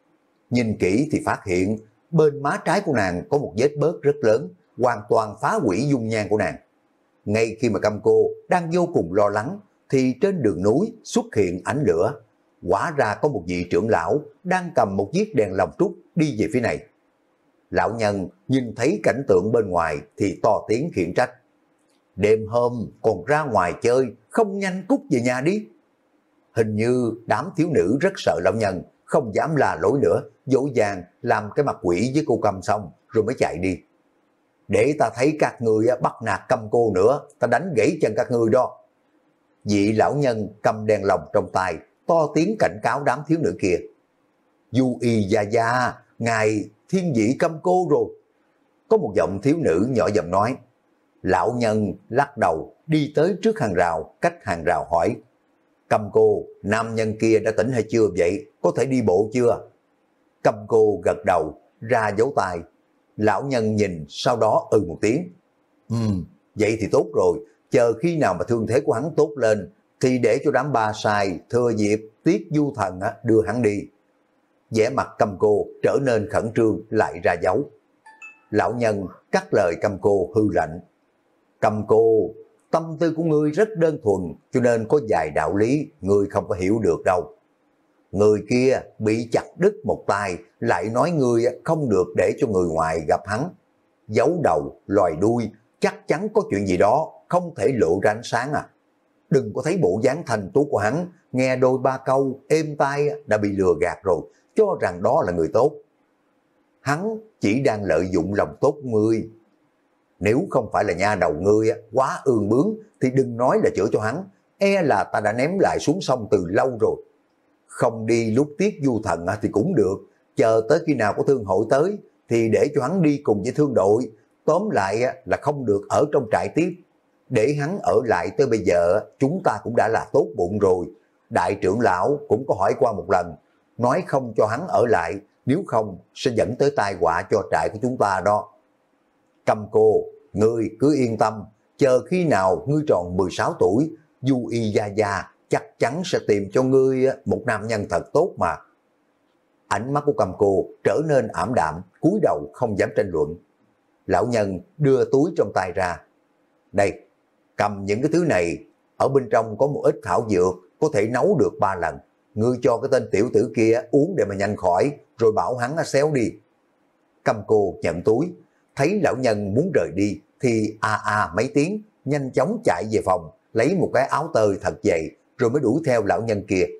Nhìn kỹ thì phát hiện bên má trái của nàng có một vết bớt rất lớn, hoàn toàn phá hủy dung nhan của nàng. Ngay khi mà Câm Cô đang vô cùng lo lắng thì trên đường núi xuất hiện ánh lửa. Quả ra có một vị trưởng lão đang cầm một chiếc đèn lồng trúc đi về phía này. Lão nhân nhìn thấy cảnh tượng bên ngoài thì to tiếng khiển trách. Đêm hôm còn ra ngoài chơi, không nhanh cút về nhà đi. Hình như đám thiếu nữ rất sợ lão nhân, không dám la lối nữa, dỗ dàng làm cái mặt quỷ với cô Câm xong rồi mới chạy đi. Để ta thấy các người bắt nạt Câm Cô nữa, ta đánh gãy chân các người đó. Vị lão nhân cầm đèn lồng trong tay, to tiếng cảnh cáo đám thiếu nữ kia. Du y gia gia, ngài thiên vị Câm Cô rồi. Có một giọng thiếu nữ nhỏ giọng nói. Lão nhân lắc đầu đi tới trước hàng rào, cách hàng rào hỏi. Câm Cô, nam nhân kia đã tỉnh hay chưa vậy? Có thể đi bộ chưa? Câm Cô gật đầu, ra dấu tay. Lão nhân nhìn, sau đó ừ một tiếng. Ừm, vậy thì tốt rồi, chờ khi nào mà thương thế của hắn tốt lên, thì để cho đám ba sai thừa dịp Tiết Du Thần đưa hắn đi. Vẻ mặt Câm Cô trở nên khẩn trương lại ra dấu. Lão nhân cắt lời Câm Cô hư lạnh. Câm Cô, tâm tư của ngươi rất đơn thuần, cho nên có vài đạo lý ngươi không có hiểu được đâu. Người kia bị chặt đứt một tay, lại nói ngươi không được để cho người ngoài gặp hắn. Giấu đầu, lòi đuôi, chắc chắn có chuyện gì đó không thể lộ ra ánh sáng à. Đừng có thấy bộ dáng thành tú của hắn, nghe đôi ba câu êm tai đã bị lừa gạt rồi, cho rằng đó là người tốt. Hắn chỉ đang lợi dụng lòng tốt của ngươi. Nếu không phải là nha đầu ngươi quá ương bướng thì đừng nói là chữa cho hắn, e là ta đã ném lại xuống sông từ lâu rồi. Không đi lúc Tiết Du Thần thì cũng được, chờ tới khi nào có thương hội tới thì để cho hắn đi cùng với thương đội. Tóm lại là không được ở trong trại tiếp. Để hắn ở lại tới bây giờ chúng ta cũng đã là tốt bụng rồi. Đại trưởng lão cũng có hỏi qua một lần, nói không cho hắn ở lại, nếu không sẽ dẫn tới tai họa cho trại của chúng ta đó. Câm Cô, ngươi cứ yên tâm, chờ khi nào ngươi tròn mười sáu tuổi, Du y gia gia chắc chắn sẽ tìm cho ngươi một nam nhân thật tốt mà. Ánh mắt của Câm Cô trở nên ảm đạm, cúi đầu không dám tranh luận. Lão nhân đưa túi trong tay ra. Đây, cầm những cái thứ này, ở bên trong có một ít thảo dược, có thể nấu được ba lần. Ngươi cho cái tên tiểu tử kia uống để mà nhanh khỏi, rồi bảo hắn xéo đi. Câm Cô nhận túi, thấy lão nhân muốn rời đi, thì a a mấy tiếng, nhanh chóng chạy về phòng, lấy một cái áo tơi thật dày, rồi mới đuổi theo lão nhân kia.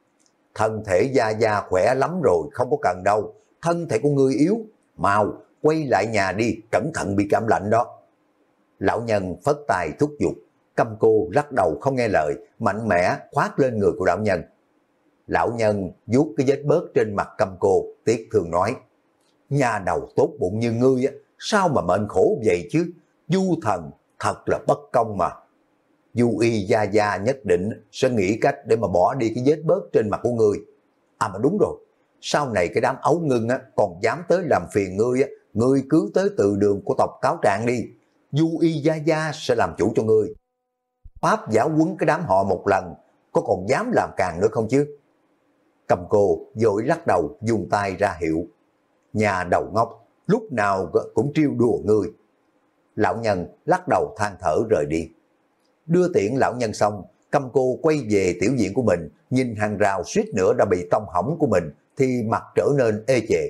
Thân thể gia gia khỏe lắm rồi, không có cần đâu. Thân thể của ngươi yếu, mau quay lại nhà đi, cẩn thận bị cảm lạnh đó. Lão nhân phất tay thúc giục. Câm Cô lắc đầu không nghe lời, mạnh mẽ khoát lên người của lão nhân. Lão nhân vuốt cái vết bớt trên mặt Câm Cô, tiếc thương nói. Nhà đầu tốt bụng như ngươi á, sao mà mệnh khổ vậy chứ? Du Thần thật là bất công mà. Du y gia gia nhất định sẽ nghĩ cách để mà bỏ đi cái vết bớt trên mặt của ngươi. À mà đúng rồi, sau này cái đám ấu ngưng á, còn dám tới làm phiền ngươi á, ngươi cứ tới từ đường của tộc cáo trạng đi. Du y gia gia sẽ làm chủ cho ngươi. Pháp giáo huấn cái đám họ một lần, có còn dám làm càng nữa không chứ? Câm Cô vội lắc đầu dùng tay ra hiệu. Nhà đầu ngốc, lúc nào cũng trêu đùa ngươi. Lão nhân lắc đầu than thở rời đi. Đưa tiễn lão nhân xong, Câm Cô quay về tiểu viện của mình, nhìn hàng rào suýt nữa đã bị tông hỏng của mình, thì mặt trở nên ê chề.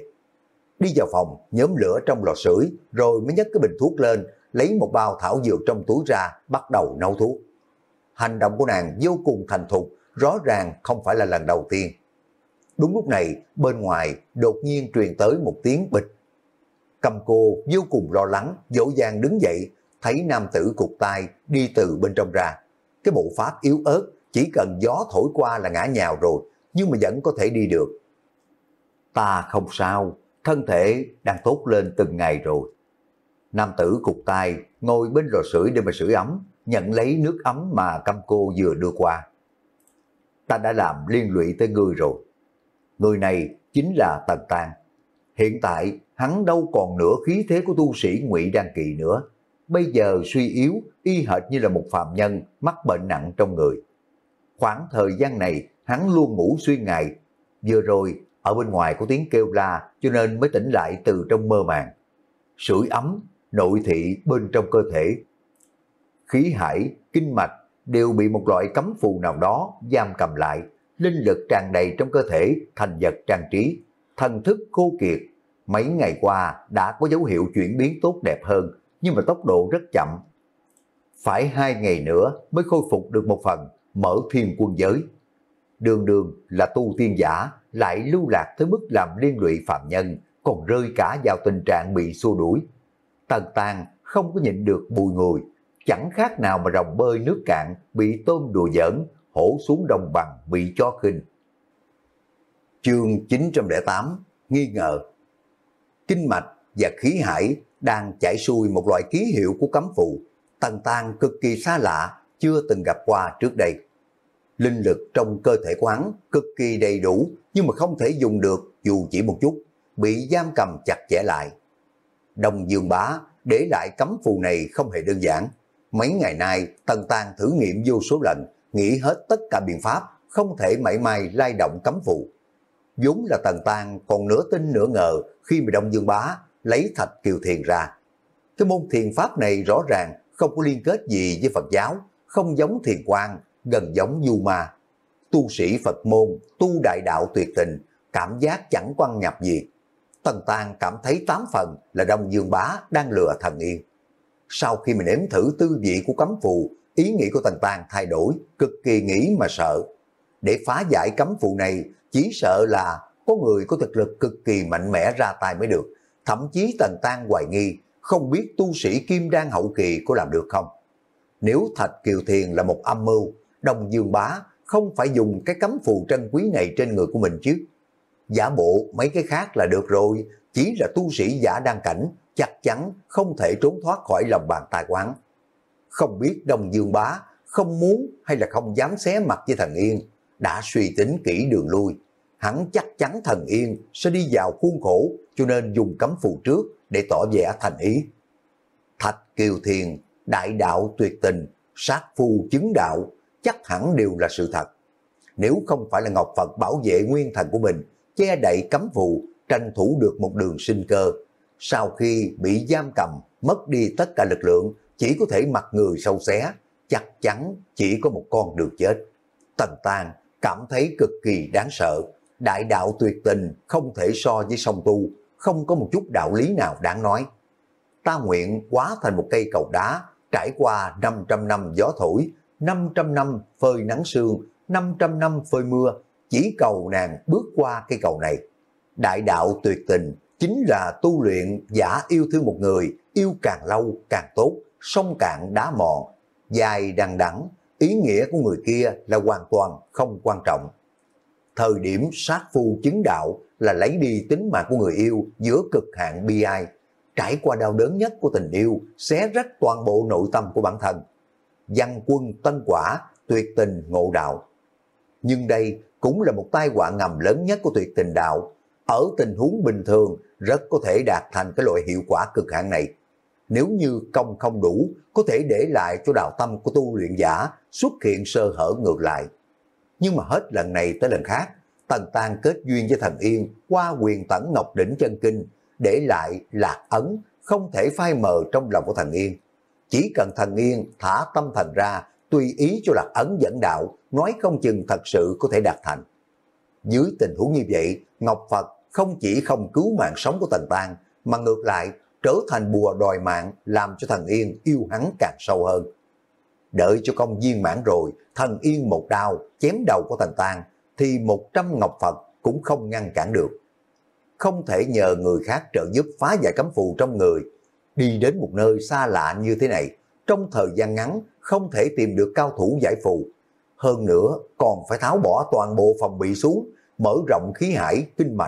Đi vào phòng, nhóm lửa trong lò sưởi, rồi mới nhấc cái bình thuốc lên, lấy một bao thảo dược trong túi ra, bắt đầu nấu thuốc. Hành động của nàng vô cùng thành thục, rõ ràng không phải là lần đầu tiên. Đúng lúc này, bên ngoài đột nhiên truyền tới một tiếng bịch. Câm Cô vô cùng lo lắng, dỗ dàng đứng dậy, thấy nam tử cụt tay đi từ bên trong ra. Cái bộ pháp yếu ớt, chỉ cần gió thổi qua là ngã nhào rồi, nhưng mà vẫn có thể đi được. Ta không sao, thân thể đang tốt lên từng ngày rồi. Nam tử cụt tay, ngồi bên lò sưởi để mà sưởi ấm, nhận lấy nước ấm mà Cam Cô vừa đưa qua. Ta đã làm liên lụy tới ngươi rồi. Người này chính là Tần Tang. Hiện tại hắn đâu còn nửa khí thế của tu sĩ Ngụy Đan Kỳ nữa. Bây giờ suy yếu, y hệt như là một phàm nhân mắc bệnh nặng trong người. Khoảng thời gian này hắn luôn ngủ xuyên ngày. Vừa rồi ở bên ngoài có tiếng kêu la cho nên mới tỉnh lại từ trong mơ màng. Sưởi ấm, nội thị bên trong cơ thể. Khí hải, kinh mạch đều bị một loại cấm phù nào đó giam cầm lại. Linh lực tràn đầy trong cơ thể thành vật trang trí. Thần thức khô kiệt. Mấy ngày qua đã có dấu hiệu chuyển biến tốt đẹp hơn, nhưng mà tốc độ rất chậm. Phải hai ngày nữa mới khôi phục được một phần, mở thiên quân giới. Đường đường là tu tiên giả, lại lưu lạc tới mức làm liên lụy phạm nhân, còn rơi cả vào tình trạng bị xua đuổi. Tần Tang không có nhịn được bùi ngùi, chẳng khác nào mà rồng bơi nước cạn, bị tôm đùa giỡn, hổ xuống đồng bằng bị chó khinh. Chương chín trăm lẻ tám, nghi ngờ. Kinh mạch và khí hải đang chảy xuôi một loại ký hiệu của cấm phù. Tần Tang cực kỳ xa lạ, chưa từng gặp qua trước đây. Linh lực trong cơ thể của hắn cực kỳ đầy đủ, nhưng mà không thể dùng được dù chỉ một chút, bị giam cầm chặt chẽ lại. Đông Dương Bá để lại cấm phù này không hề đơn giản. Mấy ngày nay Tần Tang thử nghiệm vô số lần, nghĩ hết tất cả biện pháp, không thể mảy may lay động cấm phù. Vốn là Tần Tang còn nửa tin nửa ngờ khi mà Đông Dương Bá lấy Thạch Kiều Thiền ra. Cái môn thiền pháp này rõ ràng không có liên kết gì với Phật giáo, không giống thiền quang, gần giống du ma. Tu sĩ Phật môn, tu đại đạo tuyệt tình, cảm giác chẳng quan nhập gì. Tần Tang cảm thấy tám phần là Đông Dương Bá đang lừa Thần Yên. Sau khi mình nếm thử tư vị của cấm phù, ý nghĩ của Tần Tang thay đổi, cực kỳ nghĩ mà sợ. Để phá giải cấm phù này, chỉ sợ là có người có thực lực cực kỳ mạnh mẽ ra tay mới được. Thậm chí Tần Tang hoài nghi, không biết tu sĩ Kim Đan hậu kỳ có làm được không. Nếu Thạch Kiều Thiền là một âm mưu, Đông Dương Bá không phải dùng cái cấm phù trân quý này trên người của mình chứ. Giả bộ mấy cái khác là được rồi, chỉ là tu sĩ giả đăng cảnh, chắc chắn không thể trốn thoát khỏi lòng bàn tay của hắn. Không biết Đông Dương Bá không muốn hay là không dám xé mặt với Thần Yên, đã suy tính kỹ đường lui. Hắn chắc chắn Thần Yên sẽ đi vào khuôn khổ, cho nên dùng cấm phù trước để tỏ vẻ thành ý. Thạch Kiều Thiền, đại đạo tuyệt tình, sát phu chứng đạo, chắc hẳn đều là sự thật. Nếu không phải là Ngọc Phật bảo vệ nguyên thần của mình, che đậy cấm phù, tranh thủ được một đường sinh cơ, sau khi bị giam cầm, mất đi tất cả lực lượng, chỉ có thể mặc người sâu xé, chắc chắn chỉ có một con đường chết. Tần Tang cảm thấy cực kỳ đáng sợ. Đại đạo tuyệt tình không thể so với song tu, không có một chút đạo lý nào đáng nói. Ta nguyện hóa thành một cây cầu đá, trải qua năm trăm năm gió thổi, năm trăm năm phơi nắng sương, năm trăm năm phơi mưa, chỉ cầu nàng bước qua cây cầu này. Đại đạo tuyệt tình chính là tu luyện giả yêu thương một người, yêu càng lâu càng tốt, sông cạn đá mòn, dài đằng đẵng, ý nghĩa của người kia là hoàn toàn không quan trọng. Thời điểm sát phu chứng đạo là lấy đi tính mạng của người yêu giữa cực hạn bi ai, trải qua đau đớn nhất của tình yêu, xé rách toàn bộ nội tâm của bản thân. Văn quân tân quả, tuyệt tình ngộ đạo. Nhưng đây cũng là một tai họa ngầm lớn nhất của tuyệt tình đạo. Ở tình huống bình thường rất có thể đạt thành cái loại hiệu quả cực hạn này. Nếu như công không đủ, có thể để lại cho đạo tâm của tu luyện giả xuất hiện sơ hở ngược lại. Nhưng mà hết lần này tới lần khác, Tần Tang kết duyên với Thần Yên qua Huyền Tẩn Ngọc Đỉnh Chân Kinh, để lại lạc ấn không thể phai mờ trong lòng của Thần Yên. Chỉ cần Thần Yên thả tâm thần ra, tùy ý cho lạc ấn dẫn đạo, nói không chừng thật sự có thể đạt thành. Dưới tình huống như vậy, Ngọc Phật không chỉ không cứu mạng sống của Tần Tang, mà ngược lại trở thành bùa đòi mạng, làm cho Thần Yên yêu hắn càng sâu hơn. Đợi cho công viên mãn rồi, Thần Yên một đao chém đầu của Tần Tang, thì một trăm Ngọc Phật cũng không ngăn cản được. Không thể nhờ người khác trợ giúp phá giải cấm phù trong người. Đi đến một nơi xa lạ như thế này, trong thời gian ngắn không thể tìm được cao thủ giải phù. Hơn nữa còn phải tháo bỏ toàn bộ phòng bị xuống, mở rộng khí hải, kinh mạch,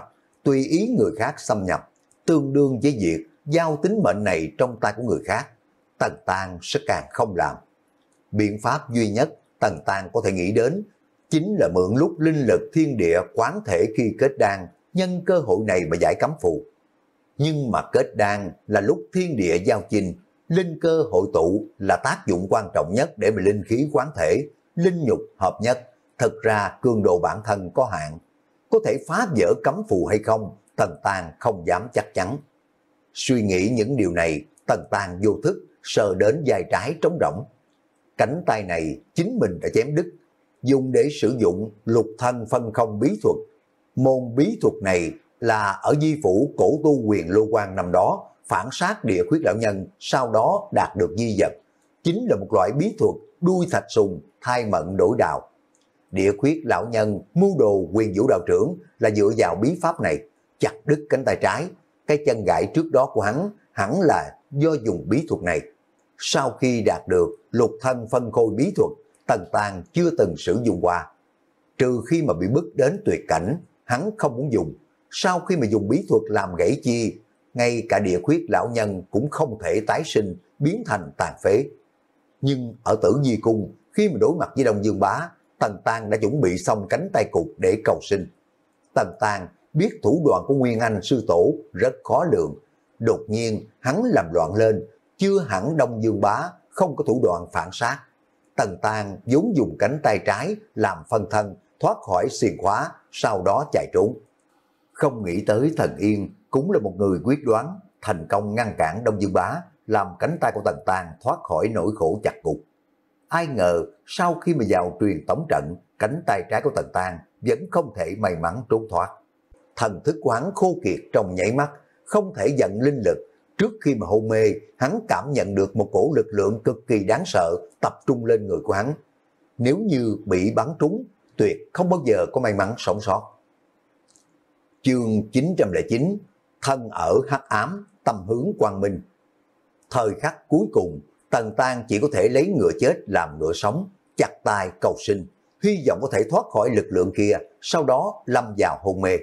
tùy ý người khác xâm nhập, tương đương với việc giao tính mệnh này trong tay của người khác. Tần Tang sẽ càng không làm. Biện pháp duy nhất Tần Tang có thể nghĩ đến chính là mượn lúc linh lực thiên địa quán thể khi kết đan, nhân cơ hội này mà giải cấm phù. Nhưng mà kết đan là lúc thiên địa giao chinh, linh cơ hội tụ là tác dụng quan trọng nhất để mà linh khí quán thể, linh nhục hợp nhất. Thật ra cường độ bản thân có hạn, có thể phá vỡ cấm phù hay không, Tần Tang không dám chắc chắn. Suy nghĩ những điều này, Tần Tang vô thức sờ đến vai trái trống rỗng. Cánh tay này chính mình đã chém đứt, dùng để sử dụng lục thân phân không bí thuật. Môn bí thuật này là ở di phủ cổ tu Quyền Lô Quan năm đó phản sát địa khuyết lão nhân, sau đó đạt được di vật. Chính là một loại bí thuật đuôi thạch sùng, thai mận đổi đạo. Địa khuyết lão nhân mưu đồ Quyền Vũ đạo trưởng là dựa vào bí pháp này chặt đứt cánh tay trái. Cái chân gãy trước đó của hắn hẳn là do dùng bí thuật này. Sau khi đạt được lục thân phân khôi bí thuật, Tần Tang chưa từng sử dụng qua. Trừ khi mà bị bức đến tuyệt cảnh, hắn không muốn dùng. Sau khi mà dùng bí thuật làm gãy chi, ngay cả địa khuyết lão nhân cũng không thể tái sinh, biến thành tàn phế. Nhưng ở Tử Di Cung, khi mà đối mặt với Đông Dương Bá, Tần Tang đã chuẩn bị xong cánh tay cụt để cầu sinh. Tần Tang biết thủ đoạn của Nguyên Anh sư tổ rất khó lường. Đột nhiên hắn làm loạn lên, chưa hẳn Đông Dương Bá không có thủ đoạn phản sát. Tần Tang vốn dùng cánh tay trái làm phân thân, thoát khỏi xiềng khóa, sau đó chạy trốn. Không nghĩ tới Thần Yên cũng là một người quyết đoán, thành công ngăn cản Đông Dương Bá, làm cánh tay của Tần Tang thoát khỏi nỗi khổ chặt cục. Ai ngờ sau khi mà vào truyền tống trận, cánh tay trái của Tần Tang vẫn không thể may mắn trốn thoát. Thần thức của hắn khô kiệt trong nháy mắt, không thể dẫn linh lực. Trước khi mà hôn mê, hắn cảm nhận được một cổ lực lượng cực kỳ đáng sợ tập trung lên người của hắn. Nếu như bị bắn trúng, tuyệt không bao giờ có may mắn sống sót. Chương chín trăm lẻ chín, thân ở hắc ám, tâm hướng quang minh. Thời khắc cuối cùng, Tần Tang chỉ có thể lấy ngựa chết làm ngựa sống, chặt tay cầu sinh, hy vọng có thể thoát khỏi lực lượng kia, sau đó lâm vào hôn mê.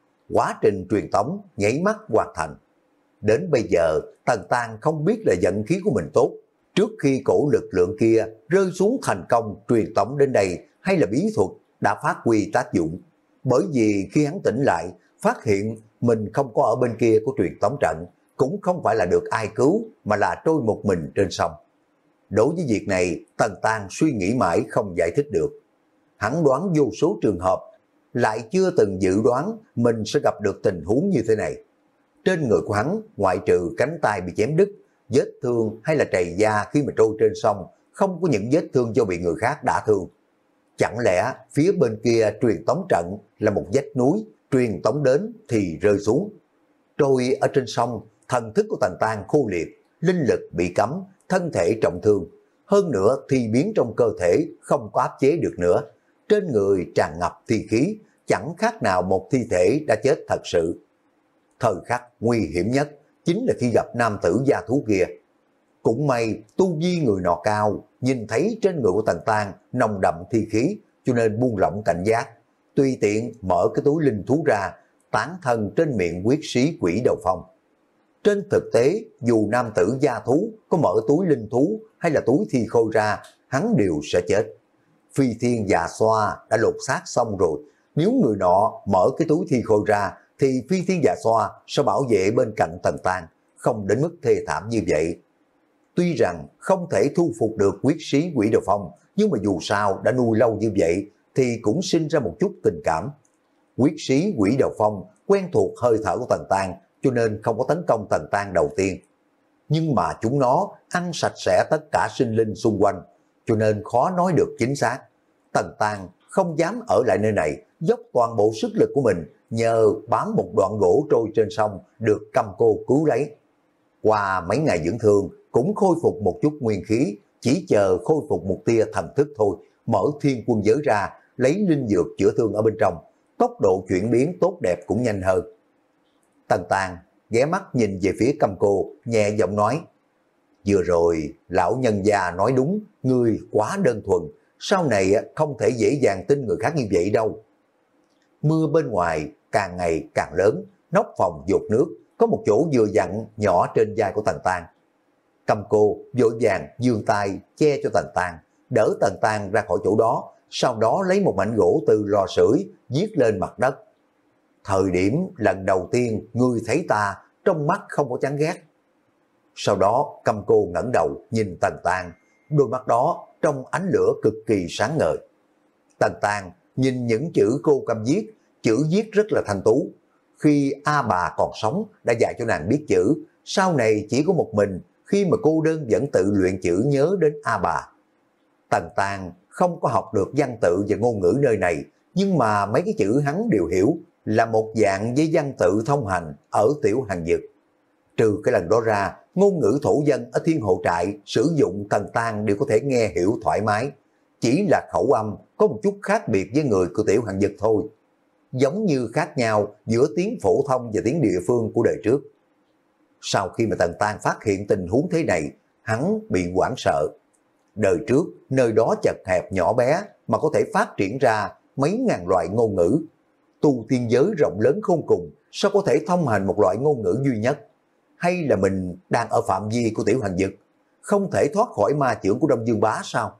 Quá trình truyền tống nháy mắt hoàn thành. Đến bây giờ, Tần Tang không biết là vận khí của mình tốt, trước khi cổ lực lượng kia rơi xuống thành công truyền tống đến đây, hay là bí thuật đã phát huy tác dụng. Bởi vì khi hắn tỉnh lại, phát hiện mình không có ở bên kia của truyền tống trận, cũng không phải là được ai cứu, mà là trôi một mình trên sông. Đối với việc này, Tần Tang suy nghĩ mãi không giải thích được. Hắn đoán vô số trường hợp, lại chưa từng dự đoán mình sẽ gặp được tình huống như thế này. Trên người của hắn, ngoại trừ cánh tay bị chém đứt, vết thương hay là trầy da khi mà trôi trên sông, không có những vết thương do bị người khác đả thương. Chẳng lẽ phía bên kia truyền tống trận là một vách núi, truyền tống đến thì rơi xuống. Trôi ở trên sông, thần thức của Tần Tang khô liệt, linh lực bị cấm, thân thể trọng thương. Hơn nữa thì biến trong cơ thể không có áp chế được nữa. Trên người tràn ngập thi khí, chẳng khác nào một thi thể đã chết thật sự. Thời khắc nguy hiểm nhất chính là khi gặp nam tử gia thú kia. Cũng may tu vi người nọ cao, nhìn thấy trên người của Tần Tang nồng đậm thi khí, cho nên buông lỏng cảnh giác, tùy tiện mở cái túi linh thú ra, tán thân trên miệng quyết sĩ Quỷ Đầu Phong. Trên thực tế, dù nam tử gia thú có mở túi linh thú hay là túi thi khôi ra, hắn đều sẽ chết. Phi Thiên Dạ Xoa đã lột xác xong rồi, nếu người nọ mở cái túi thi khôi ra, thì Phi Thiên Dạ Xoa sẽ bảo vệ bên cạnh Tần Tang, không đến mức thê thảm như vậy. Tuy rằng không thể thu phục được quyết sĩ Quỷ Đầu Phong, nhưng mà dù sao đã nuôi lâu như vậy thì cũng sinh ra một chút tình cảm. Quyết sĩ Quỷ Đầu Phong quen thuộc hơi thở của Tần Tang, cho nên không có tấn công Tần Tang đầu tiên. Nhưng mà chúng nó ăn sạch sẽ tất cả sinh linh xung quanh, cho nên khó nói được chính xác. Tần Tang không dám ở lại nơi này, dốc toàn bộ sức lực của mình, nhờ bám một đoạn gỗ trôi trên sông được Căm Cô cứu lấy. Qua mấy ngày dưỡng thương cũng khôi phục một chút nguyên khí, chỉ chờ khôi phục một tia thần thức thôi, mở thiên quân giới ra, lấy linh dược chữa thương ở bên trong, tốc độ chuyển biến tốt đẹp cũng nhanh hơn. Tần Tang ghé mắt nhìn về phía Căm Cô, nhẹ giọng nói: vừa rồi lão nhân già nói đúng, ngươi quá đơn thuần, sau này không thể dễ dàng tin người khác như vậy đâu. Mưa bên ngoài càng ngày càng lớn, nóc phòng dột nước, có một chỗ vừa dặn nhỏ trên vai của Tần Tang. Cầm Cô vội vàng giương tay che cho Tần Tang, đỡ Tần Tang ra khỏi chỗ đó, sau đó lấy một mảnh gỗ từ lò sưởi viết lên mặt đất. Thời điểm lần đầu tiên ngươi thấy ta, trong mắt không có chán ghét. Sau đó Cầm Cô ngẩng đầu nhìn Tần Tang, đôi mắt đó trong ánh lửa cực kỳ sáng ngời. Tần Tang nhìn những chữ cô cầm viết, chữ viết rất là thanh tú. Khi A bà còn sống đã dạy cho nàng biết chữ, sau này chỉ có một mình, khi mà cô đơn vẫn tự luyện chữ nhớ đến A bà. Tần Tang không có học được văn tự và ngôn ngữ nơi này, nhưng mà mấy cái chữ hắn đều hiểu, là một dạng với văn tự thông hành ở Tiểu Hàn Dực. Trừ cái lần đó ra, ngôn ngữ thổ dân ở Thiên Hộ Trại sử dụng Tần Tang đều có thể nghe hiểu thoải mái. Chỉ là khẩu âm có một chút khác biệt với người của Tiểu Hàn Dực thôi. Giống như khác nhau giữa tiếng phổ thông và tiếng địa phương của đời trước. Sau khi mà Tần Tang phát hiện tình huống thế này, hắn bị hoảng sợ. Đời trước, nơi đó chật hẹp nhỏ bé mà có thể phát triển ra mấy ngàn loại ngôn ngữ. Tu tiên giới rộng lớn khôn cùng, sao có thể thông hành một loại ngôn ngữ duy nhất? Hay là mình đang ở phạm vi của Tiểu Hàn Dực, không thể thoát khỏi ma chưởng của Đông Dương Bá sao?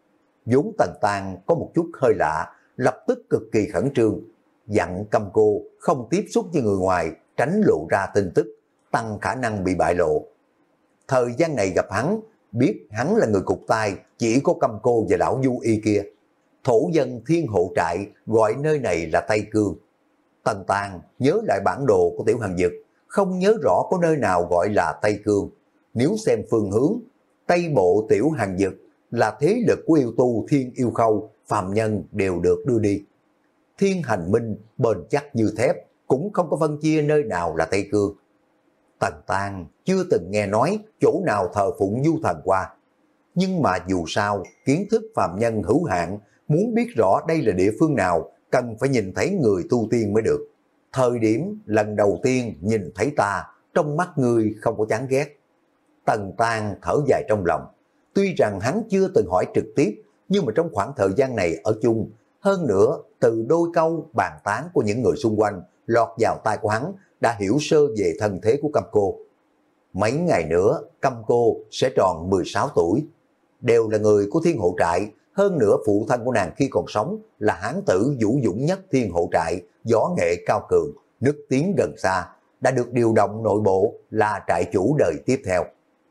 Vốn Tần Tang có một chút hơi lạ, lập tức cực kỳ khẩn trương, dặn Cầm Cô không tiếp xúc với người ngoài, tránh lộ ra tin tức, tăng khả năng bị bại lộ. Thời gian này gặp hắn, biết hắn là người cục tai, chỉ có Cầm Cô và lão Du Y kia. Thổ dân Thiên Hộ Trại gọi nơi này là Tây Cương. Tần Tang nhớ lại bản đồ của Tiểu Hàn Dực, không nhớ rõ có nơi nào gọi là Tây Cương. Nếu xem phương hướng, Tây Bộ Tiểu Hàn Dực là thế lực của yêu tu Thiên Yêu Khâu, phàm nhân đều được đưa đi. Thiên Hành Minh bền chắc như thép, cũng không có phân chia nơi nào là Tây Cương. Tần Tang chưa từng nghe nói chỗ nào thờ phụng du thần qua. Nhưng mà dù sao, kiến thức phàm nhân hữu hạn, muốn biết rõ đây là địa phương nào, cần phải nhìn thấy người tu tiên mới được. Thời điểm lần đầu tiên nhìn thấy ta, trong mắt ngươi không có chán ghét. Tần Tang thở dài trong lòng. Tuy rằng hắn chưa từng hỏi trực tiếp, nhưng mà trong khoảng thời gian này ở chung, hơn nữa từ đôi câu bàn tán của những người xung quanh lọt vào tai của hắn, đã hiểu sơ về thân thế của Cầm Cô. Mấy ngày nữa, Cầm Cô sẽ tròn mười sáu tuổi, đều là người của Thiên Hộ Trại, hơn nữa phụ thân của nàng khi còn sống là hán tử vũ dũng nhất Thiên Hộ Trại, võ nghệ cao cường, nước tiếng gần xa, đã được điều động nội bộ là trại chủ đời tiếp theo.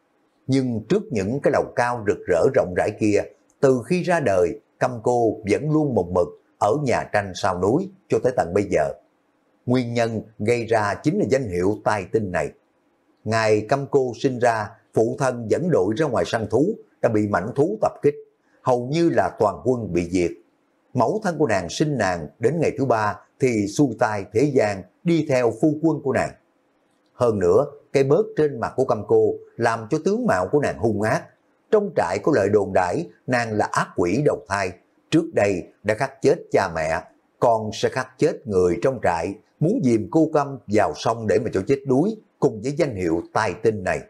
Nhưng trước những cái lầu cao rực rỡ rộng rãi kia, từ khi ra đời, Cầm Cô vẫn luôn một mực ở nhà tranh sau núi cho tới tận bây giờ. Nguyên nhân gây ra chính là danh hiệu tai tinh này. Ngày Cầm Cô sinh ra, phụ thân dẫn đội ra ngoài săn thú, đã bị mãnh thú tập kích, hầu như là toàn quân bị diệt. Mẫu thân của nàng sinh nàng đến ngày thứ ba thì xuôi tai thế gian đi theo phu quân của nàng. Hơn nữa, cái bớt trên mặt của Cầm Cô làm cho tướng mạo của nàng hung ác. Trong trại có lời đồn đãi nàng là ác quỷ đầu thai, trước đây đã khắc chết cha mẹ, còn sẽ khắc chết người trong trại, muốn dìm cô Câm vào sông để mà cho chết đuối, cùng với danh hiệu tai tinh này.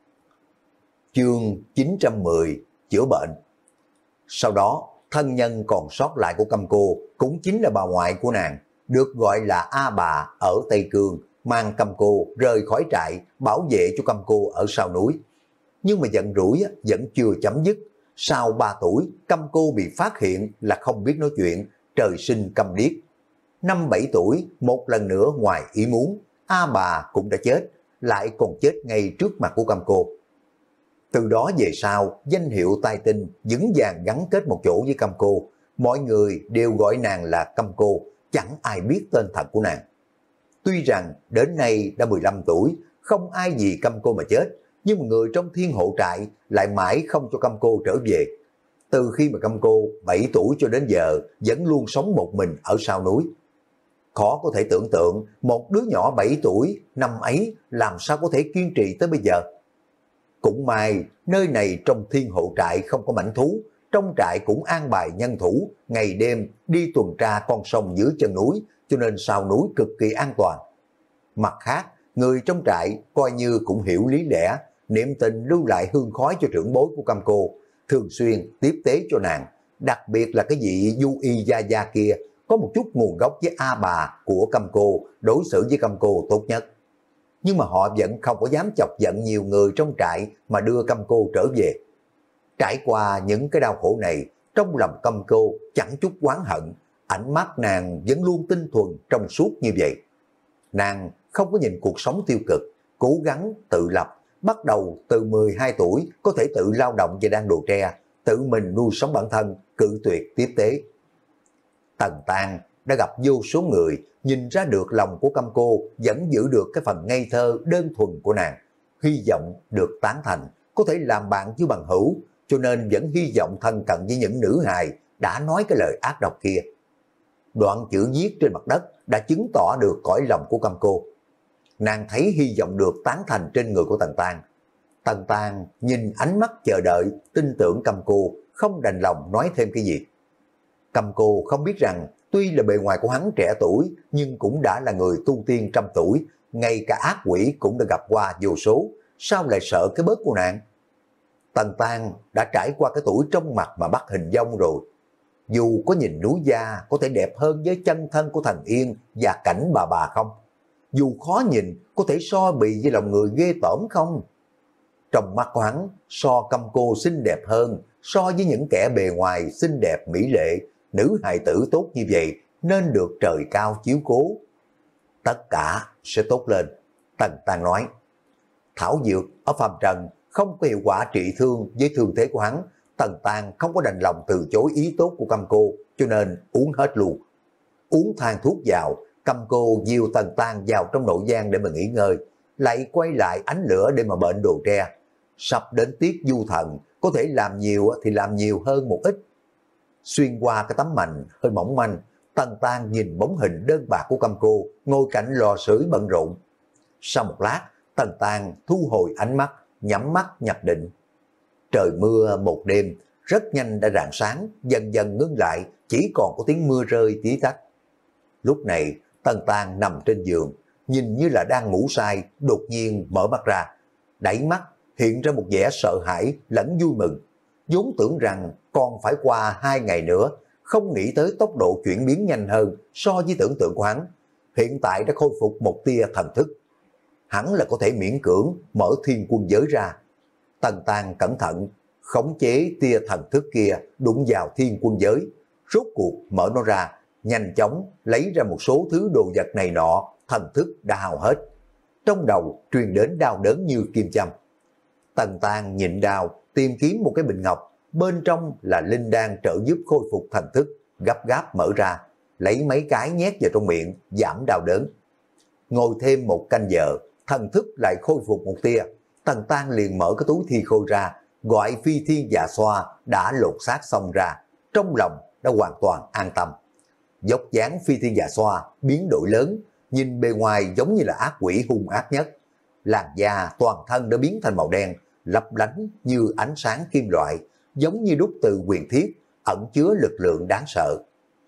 Chương chín trăm mười chữa bệnh. Sau đó, thân nhân còn sót lại của Cầm Cô cũng chính là bà ngoại của nàng, được gọi là A bà ở Tây Cương, mang Cầm Cô rời khỏi trại, bảo vệ cho Cầm Cô ở sau núi. Nhưng mà giận rủi vẫn chưa chấm dứt. Sau ba tuổi, Cầm Cô bị phát hiện là không biết nói chuyện, trời sinh câm điếc. Năm bảy tuổi, một lần nữa ngoài ý muốn, A bà cũng đã chết, lại còn chết ngay trước mặt của Cầm Cô. Từ đó về sau, danh hiệu tai tinh vững vàng gắn kết một chỗ với Cầm Cô. Mọi người đều gọi nàng là Cầm Cô, chẳng ai biết tên thật của nàng. Tuy rằng đến nay đã mười lăm tuổi, không ai vì Cầm Cô mà chết, nhưng mà người trong Thiên Hộ Trại lại mãi không cho Cầm Cô trở về. Từ khi mà Cầm Cô bảy tuổi cho đến giờ vẫn luôn sống một mình ở sau núi. Khó có thể tưởng tượng một đứa nhỏ bảy tuổi năm ấy làm sao có thể kiên trì tới bây giờ. Cũng may nơi này trong Thiên Hộ Trại không có mãnh thú, trong trại cũng an bài nhân thủ ngày đêm đi tuần tra con sông dưới chân núi, cho nên sau núi cực kỳ an toàn. Mặt khác, người trong trại coi như cũng hiểu lý lẽ, niệm tình lưu lại hương khói cho trưởng bối của Cầm Cô, thường xuyên tiếp tế cho nàng, đặc biệt là cái vị du y gia gia kia, có một chút nguồn gốc với A bà của Căm Cô, đối xử với Căm Cô tốt nhất. Nhưng mà họ vẫn không có dám chọc giận nhiều người trong trại mà đưa Căm Cô trở về. Trải qua những cái đau khổ này, trong lòng Căm Cô chẳng chút oán hận, ánh mắt nàng vẫn luôn tinh thuần trong suốt như vậy. Nàng không có nhìn cuộc sống tiêu cực, cố gắng tự lập, bắt đầu từ mười hai tuổi có thể tự lao động và đan đồ tre, tự mình nuôi sống bản thân, cự tuyệt tiếp tế. Tần Tang đã gặp vô số người, nhìn ra được lòng của Căm Cô vẫn giữ được cái phần ngây thơ đơn thuần của nàng, hy vọng được tán thành, có thể làm bạn với bằng hữu, cho nên vẫn hy vọng thân cận với những nữ hài đã nói cái lời ác độc kia. Đoạn chữ viết trên mặt đất đã chứng tỏ được cõi lòng của Căm Cô. Nàng thấy hy vọng được tán thành trên người của Tần Tang. Tần Tang nhìn ánh mắt chờ đợi, tin tưởng Căm Cô, không đành lòng nói thêm cái gì. Căm Cô không biết rằng tuy là bề ngoài của hắn trẻ tuổi nhưng cũng đã là người tu tiên trăm tuổi, ngay cả ác quỷ cũng đã gặp qua vô số, sao lại sợ cái bớt của nàng? Tần Tang đã trải qua cái tuổi trong mặt mà bắt hình dong rồi. Dù có nhìn núi gia có thể đẹp hơn với chân thân của Thần Yên và cảnh bà bà không? Dù khó nhìn có thể so bì với lòng người ghê tởm không? Trong mắt của hắn, so Căm Cô xinh đẹp hơn, so với những kẻ bề ngoài xinh đẹp mỹ lệ, nữ hài tử tốt như vậy nên được trời cao chiếu cố. Tất cả sẽ tốt lên, Tần Tang nói. Thảo dược ở phàm trần không có hiệu quả trị thương với thương thế của hắn, Tần Tang không có đành lòng từ chối ý tốt của Căm Cô, cho nên uống hết luôn. Uống thang thuốc vào, Căm Cô dìu Tần Tang vào trong nội gian để mà nghỉ ngơi, lại quay lại ánh lửa để mà bệnh đồ tre. Sắp đến tiết du thần, có thể làm nhiều thì làm nhiều hơn một ít. Xuyên qua cái tấm mành hơi mỏng manh, Tần Tang nhìn bóng hình đơn bạc của Căm Cô ngồi cạnh lò sưởi bận rộn. Sau một lát, Tần Tang thu hồi ánh mắt, nhắm mắt nhập định. Trời mưa một đêm, rất nhanh đã rạng sáng, dần dần ngưng lại, chỉ còn có tiếng mưa rơi tí tách. Lúc này, Tần Tang nằm trên giường, nhìn như là đang ngủ say, đột nhiên mở mắt ra. Đẩy mắt, hiện ra một vẻ sợ hãi lẫn vui mừng. Vốn tưởng rằng còn phải qua hai ngày nữa, không nghĩ tới tốc độ chuyển biến nhanh hơn so với tưởng tượng của hắn. Hiện tại đã khôi phục một tia thần thức. Hắn là có thể miễn cưỡng mở thiên quân giới ra. Tần Tang cẩn thận, khống chế tia thần thức kia đụng vào thiên quân giới. Rốt cuộc mở nó ra, nhanh chóng lấy ra một số thứ đồ vật này nọ, thần thức đã hao hết. Trong đầu truyền đến đau đớn như kim châm. Tần Tang nhịn đau, tìm kiếm một cái bình ngọc, bên trong là linh đan trợ giúp khôi phục thần thức, gấp gáp mở ra, lấy mấy cái nhét vào trong miệng, giảm đau đớn. Ngồi thêm một canh giờ, thần thức lại khôi phục một tia, Tần Tang liền mở cái túi thi khôi ra, gọi Phi Thiên Dạ Xoa đã lột xác xong ra, trong lòng đã hoàn toàn an tâm. Dốc dáng Phi Thiên Dạ Xoa biến đổi lớn, nhìn bề ngoài giống như là ác quỷ hung ác nhất. Làn da toàn thân đã biến thành màu đen, lấp lánh như ánh sáng kim loại, giống như đúc từ huyền thiết, ẩn chứa lực lượng đáng sợ.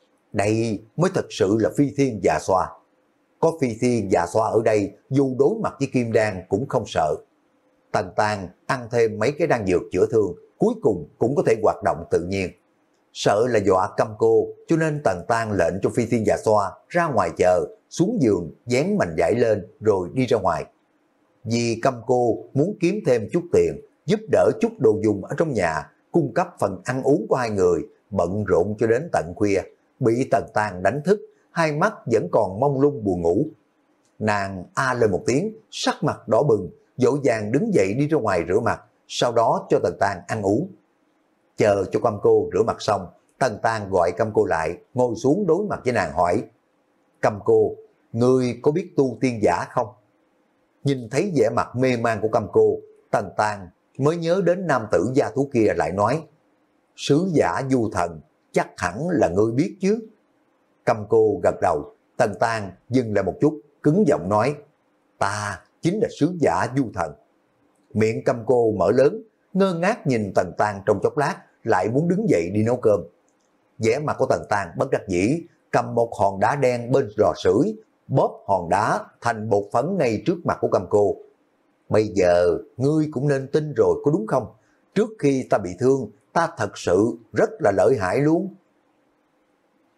Đây mới thật sự là Phi Thiên Dạ Xoa. Có Phi Thiên Dạ Xoa ở đây, dù đối mặt với kim đan cũng không sợ. Tần Tang ăn thêm mấy cái đan dược chữa thương, cuối cùng cũng có thể hoạt động tự nhiên. Sợ là dọa Căm Cô, cho nên Tần Tang lệnh cho Phi Thiên Dạ Xoa ra ngoài chờ, xuống giường, dán mành vải lên rồi đi ra ngoài. Vì Căm Cô muốn kiếm thêm chút tiền, giúp đỡ chút đồ dùng ở trong nhà, cung cấp phần ăn uống của hai người, bận rộn cho đến tận khuya, bị Tần Tang đánh thức, hai mắt vẫn còn mông lung buồn ngủ. Nàng a lên một tiếng, sắc mặt đỏ bừng, dỗ dàng đứng dậy đi ra ngoài rửa mặt, sau đó cho Tần Tang ăn uống. Chờ cho Căm Cô rửa mặt xong, Tần Tang gọi Căm Cô lại, ngồi xuống đối mặt với nàng hỏi: Căm Cô, ngươi có biết tu tiên giả không? Nhìn thấy vẻ mặt mê man của Căm Cô, Tần Tang mới nhớ đến nam tử gia thú kia lại nói: Sứ giả Du Thần, chắc hẳn là ngươi biết chứ. Căm Cô gật đầu. Tần Tang dừng lại một chút, cứng giọng nói: Ta chính là sứ giả Du Thần. Miệng Căm Cô mở lớn, ngơ ngác nhìn Tần Tang trong chốc lát, lại muốn đứng dậy đi nấu cơm. Vẻ mặt của Tần Tang bất đắc dĩ, cầm một hòn đá đen bên lò sưởi, bóp hòn đá thành bột phấn ngay trước mặt của Căm Cô. Bây giờ ngươi cũng nên tin rồi có đúng không? Trước khi ta bị thương, ta thật sự rất là lợi hại luôn.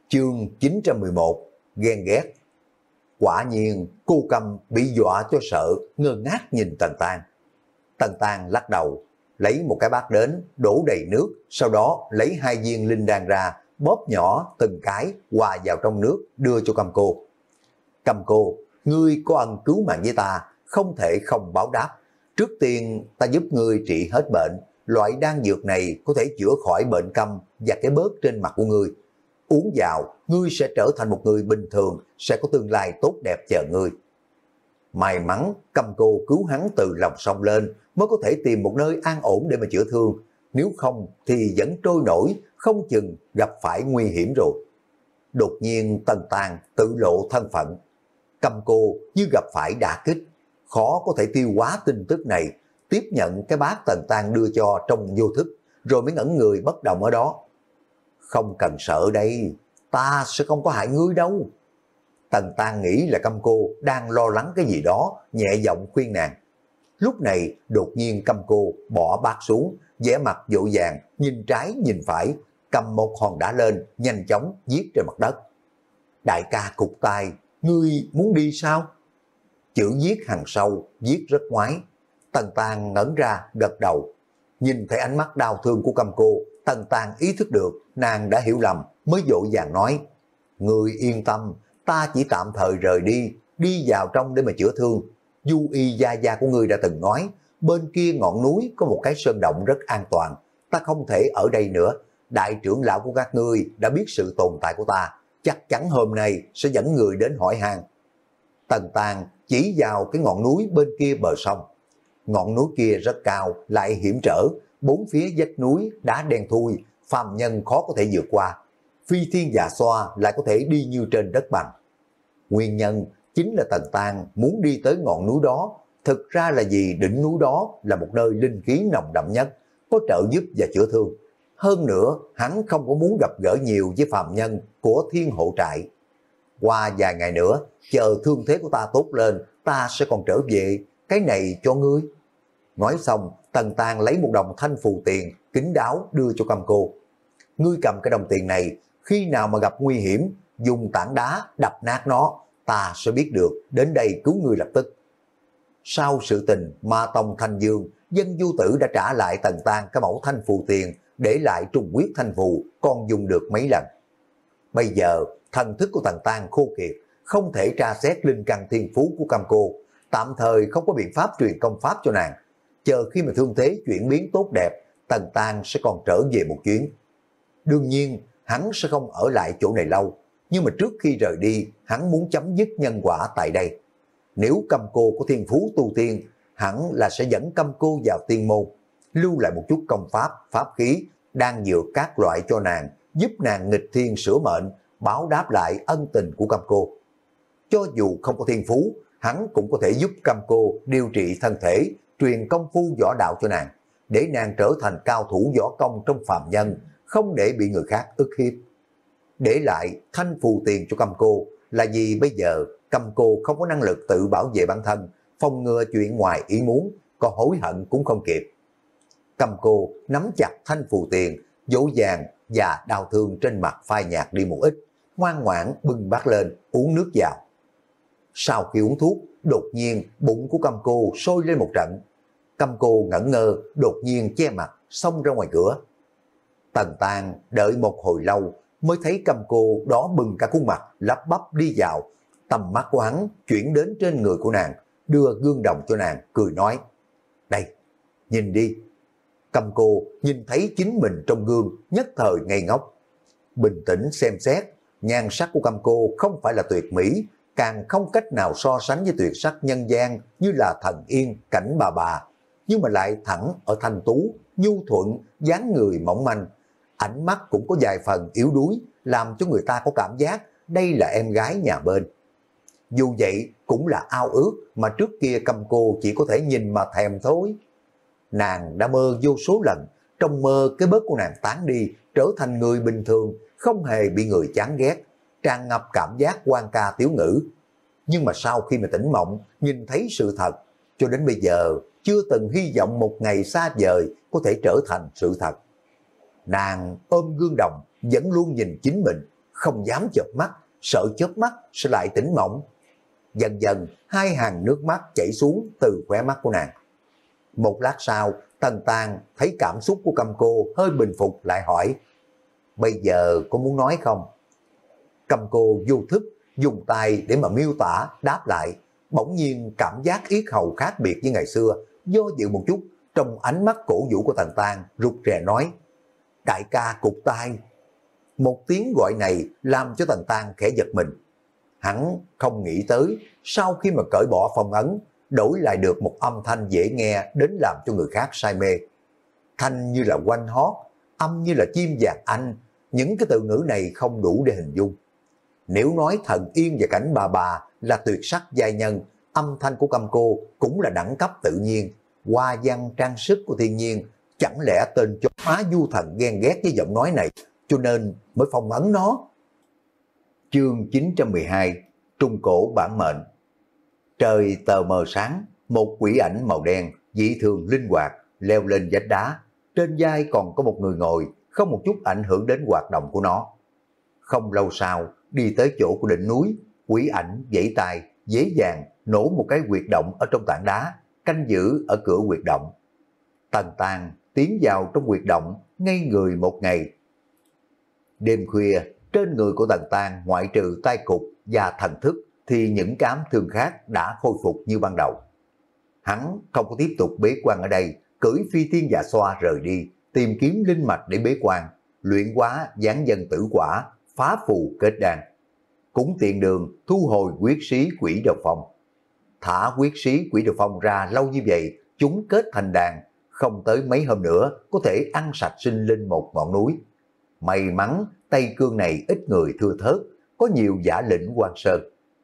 Chương chín trăm mười một, ghen ghét. Quả nhiên cô Câm bị dọa cho sợ, ngơ ngác nhìn Tần Tang. Tần Tang lắc đầu, lấy một cái bát đến, đổ đầy nước, sau đó lấy hai viên linh đan ra, bóp nhỏ từng cái, hòa vào trong nước, đưa cho Câm Cô. Câm Cô, ngươi có ân cứu mạng với ta, không thể không báo đáp. Trước tiên ta giúp ngươi trị hết bệnh, loại đan dược này có thể chữa khỏi bệnh câm và cái bớt trên mặt của ngươi. Uống vào, ngươi sẽ trở thành một người bình thường, sẽ có tương lai tốt đẹp chờ ngươi. May mắn Câm Cô cứu hắn từ lòng sông lên mới có thể tìm một nơi an ổn để mà chữa thương. Nếu không thì vẫn trôi nổi, không chừng gặp phải nguy hiểm rồi. Đột nhiên Tần Tang tự lộ thân phận. Câm Cô như gặp phải đả kích, khó có thể tiêu hóa tin tức này, tiếp nhận cái bát Tần Tang đưa cho trong vô thức, rồi mới ngẩn người bất động ở đó. Không cần sợ đây, ta sẽ không có hại ngươi đâu. Tần Tang nghĩ là Câm Cô đang lo lắng cái gì đó, nhẹ giọng khuyên nàng. Lúc này đột nhiên Câm Cô bỏ bát xuống, vẻ mặt vội vàng, nhìn trái nhìn phải, cầm một hòn đá lên, nhanh chóng viết trên mặt đất. Đại ca cụt tay, ngươi muốn đi sao? Chữ viết hàng sâu, viết rất ngoái. Tần Tang ngẩn ra, gật đầu. Nhìn thấy ánh mắt đau thương của Câm Cô, Tần Tang ý thức được nàng đã hiểu lầm, mới vội vàng nói. Ngươi yên tâm, ta chỉ tạm thời rời đi, đi vào trong để mà chữa thương. Du y gia gia của ngươi đã từng nói, bên kia ngọn núi có một cái sơn động rất an toàn, ta không thể ở đây nữa. Đại trưởng lão của các ngươi đã biết sự tồn tại của ta, chắc chắn hôm nay sẽ dẫn người đến hỏi han. Tần Tang chỉ vào cái ngọn núi bên kia bờ sông. Ngọn núi kia rất cao, lại hiểm trở, bốn phía vách núi đá đen thui, phàm nhân khó có thể vượt qua. Phi thiên dạ xoa lại có thể đi như trên đất bằng. Nguyên nhân chính là Tần Tang muốn đi tới ngọn núi đó. Thực ra là vì đỉnh núi đó là một nơi linh khí nồng đậm nhất, có trợ giúp và chữa thương. Hơn nữa, hắn không có muốn gặp gỡ nhiều với phàm nhân của thiên hộ trại. Qua vài ngày nữa, chờ thương thế của ta tốt lên, ta sẽ còn trở về, cái này cho ngươi. Nói xong, Tần Tang lấy một đồng thanh phù tiền, kín đáo đưa cho Câm Cô. Ngươi cầm cái đồng tiền này, khi nào mà gặp nguy hiểm, dùng tảng đá đập nát nó, ta sẽ biết được, đến đây cứu ngươi lập tức. Sau sự tình Ma Tông Thanh Dương, Dân Du Tử đã trả lại Tần Tang cái mẫu thanh phù tiền, để lại trùng quyết thanh phù, còn dùng được mấy lần. Bây giờ, thần thức của Tần Tang khô kiệt, không thể tra xét linh căn thiên phú của Câm Cô, tạm thời không có biện pháp truyền công pháp cho nàng. Chờ khi mà thương thế chuyển biến tốt đẹp, Tần Tang sẽ còn trở về một chuyến. Đương nhiên, hắn sẽ không ở lại chỗ này lâu, nhưng mà trước khi rời đi, hắn muốn chấm dứt nhân quả tại đây. Nếu Câm Cô có thiên phú tu tiên, hẳn là sẽ dẫn Câm Cô vào tiên môn, lưu lại một chút công pháp, pháp khí, đang dược các loại cho nàng, giúp nàng nghịch thiên sửa mệnh, báo đáp lại ân tình của Câm Cô. Cho dù không có thiên phú, hắn cũng có thể giúp Câm Cô điều trị thân thể, truyền công phu võ đạo cho nàng, để nàng trở thành cao thủ võ công trong phàm nhân, không để bị người khác ức hiếp. Để lại thanh phù tiền cho Câm Cô là vì bây giờ Câm Cô không có năng lực tự bảo vệ bản thân, phòng ngừa chuyện ngoài ý muốn, có hối hận cũng không kịp. Câm Cô nắm chặt thanh phù tiền, dỗ dàng và đau thương trên mặt phai nhạt đi một ít, ngoan ngoãn bưng bát lên, uống nước vào. Sau khi uống thuốc, đột nhiên bụng của Câm Cô sôi lên một trận. Câm Cô ngẩn ngơ, đột nhiên che mặt, xông ra ngoài cửa. Tần Tang đợi một hồi lâu, mới thấy Câm Cô đó bừng cả khuôn mặt, lắp bắp đi vào. Tầm mắt của hắn chuyển đến trên người của nàng, đưa gương đồng cho nàng, cười nói. Đây, nhìn đi. Câm Cô nhìn thấy chính mình trong gương, nhất thời ngây ngốc. Bình tĩnh xem xét, nhan sắc của Câm Cô không phải là tuyệt mỹ, càng không cách nào so sánh với tuyệt sắc nhân gian như là Thần Yên, Cảnh Bà Bà, nhưng mà lại thẳng ở thanh tú, nhu thuận, dáng người mỏng manh. Ánh mắt cũng có vài phần yếu đuối, làm cho người ta có cảm giác đây là em gái nhà bên. Dù vậy cũng là ao ước mà trước kia Câm Cô chỉ có thể nhìn mà thèm thôi. Nàng đã mơ vô số lần, trong mơ cái bớt của nàng tán đi, trở thành người bình thường, không hề bị người chán ghét, tràn ngập cảm giác quan ca tiếu ngữ. Nhưng mà sau khi mà tỉnh mộng, nhìn thấy sự thật, cho đến bây giờ chưa từng hy vọng một ngày xa vời có thể trở thành sự thật. Nàng ôm gương đồng, vẫn luôn nhìn chính mình, không dám chợp mắt, sợ chớp mắt sẽ lại tỉnh mộng. Dần dần hai hàng nước mắt chảy xuống từ khóe mắt của nàng. Một lát sau, Tần Tàng thấy cảm xúc của Căm Cô hơi bình phục lại hỏi, bây giờ có muốn nói không? Căm Cô vô thức, dùng tay để mà miêu tả, đáp lại, bỗng nhiên cảm giác yết hầu khác biệt với ngày xưa, do dự một chút, trong ánh mắt cổ vũ của Tần Tàng rụt rè nói, đại ca cụt tay. Một tiếng gọi này làm cho Tần Tàng khẽ giật mình. Hắn không nghĩ tới, sau khi mà cởi bỏ phong ấn, đổi lại được một âm thanh dễ nghe đến làm cho người khác say mê. Thanh như là quanh hót, âm như là chim vàng anh, những cái từ ngữ này không đủ để hình dung. Nếu nói Thần Yên và Cảnh Bà Bà là tuyệt sắc giai nhân, âm thanh của Căm Cô cũng là đẳng cấp tự nhiên, hoa văn trang sức của thiên nhiên, chẳng lẽ tên chó má du thần ghen ghét với giọng nói này, cho nên mới phong ấn nó. Chương chín trăm mười hai, Trung Cổ Bản Mệnh. Trời tờ mờ sáng, một quỷ ảnh màu đen, dị thường linh hoạt, leo lên vách đá. Trên vai còn có một người ngồi, không một chút ảnh hưởng đến hoạt động của nó. Không lâu sau, đi tới chỗ của đỉnh núi, quỷ ảnh giãy tay, dễ dàng nổ một cái huyệt động ở trong tảng đá, canh giữ ở cửa huyệt động. Tần Tàng tiến vào trong huyệt động, ngây người một ngày. Đêm khuya, trên người của Tần Tàng ngoại trừ tai cục và thần thức thì những cám thương khác đã khôi phục như ban đầu. Hắn không có tiếp tục bế quan ở đây, cưỡi phi tiên dạ xoa rời đi, tìm kiếm linh mạch để bế quan, luyện hóa giáng dân tử quả, phá phù kết đan. Cũng tiện đường thu hồi huyết sĩ quỷ đầu phong. Thả huyết sĩ quỷ đầu phong ra lâu như vậy, chúng kết thành đàn, không tới mấy hôm nữa có thể ăn sạch sinh linh một ngọn núi. May mắn Tây Cương này ít người thưa thớt, có nhiều giả lĩnh quan sơn.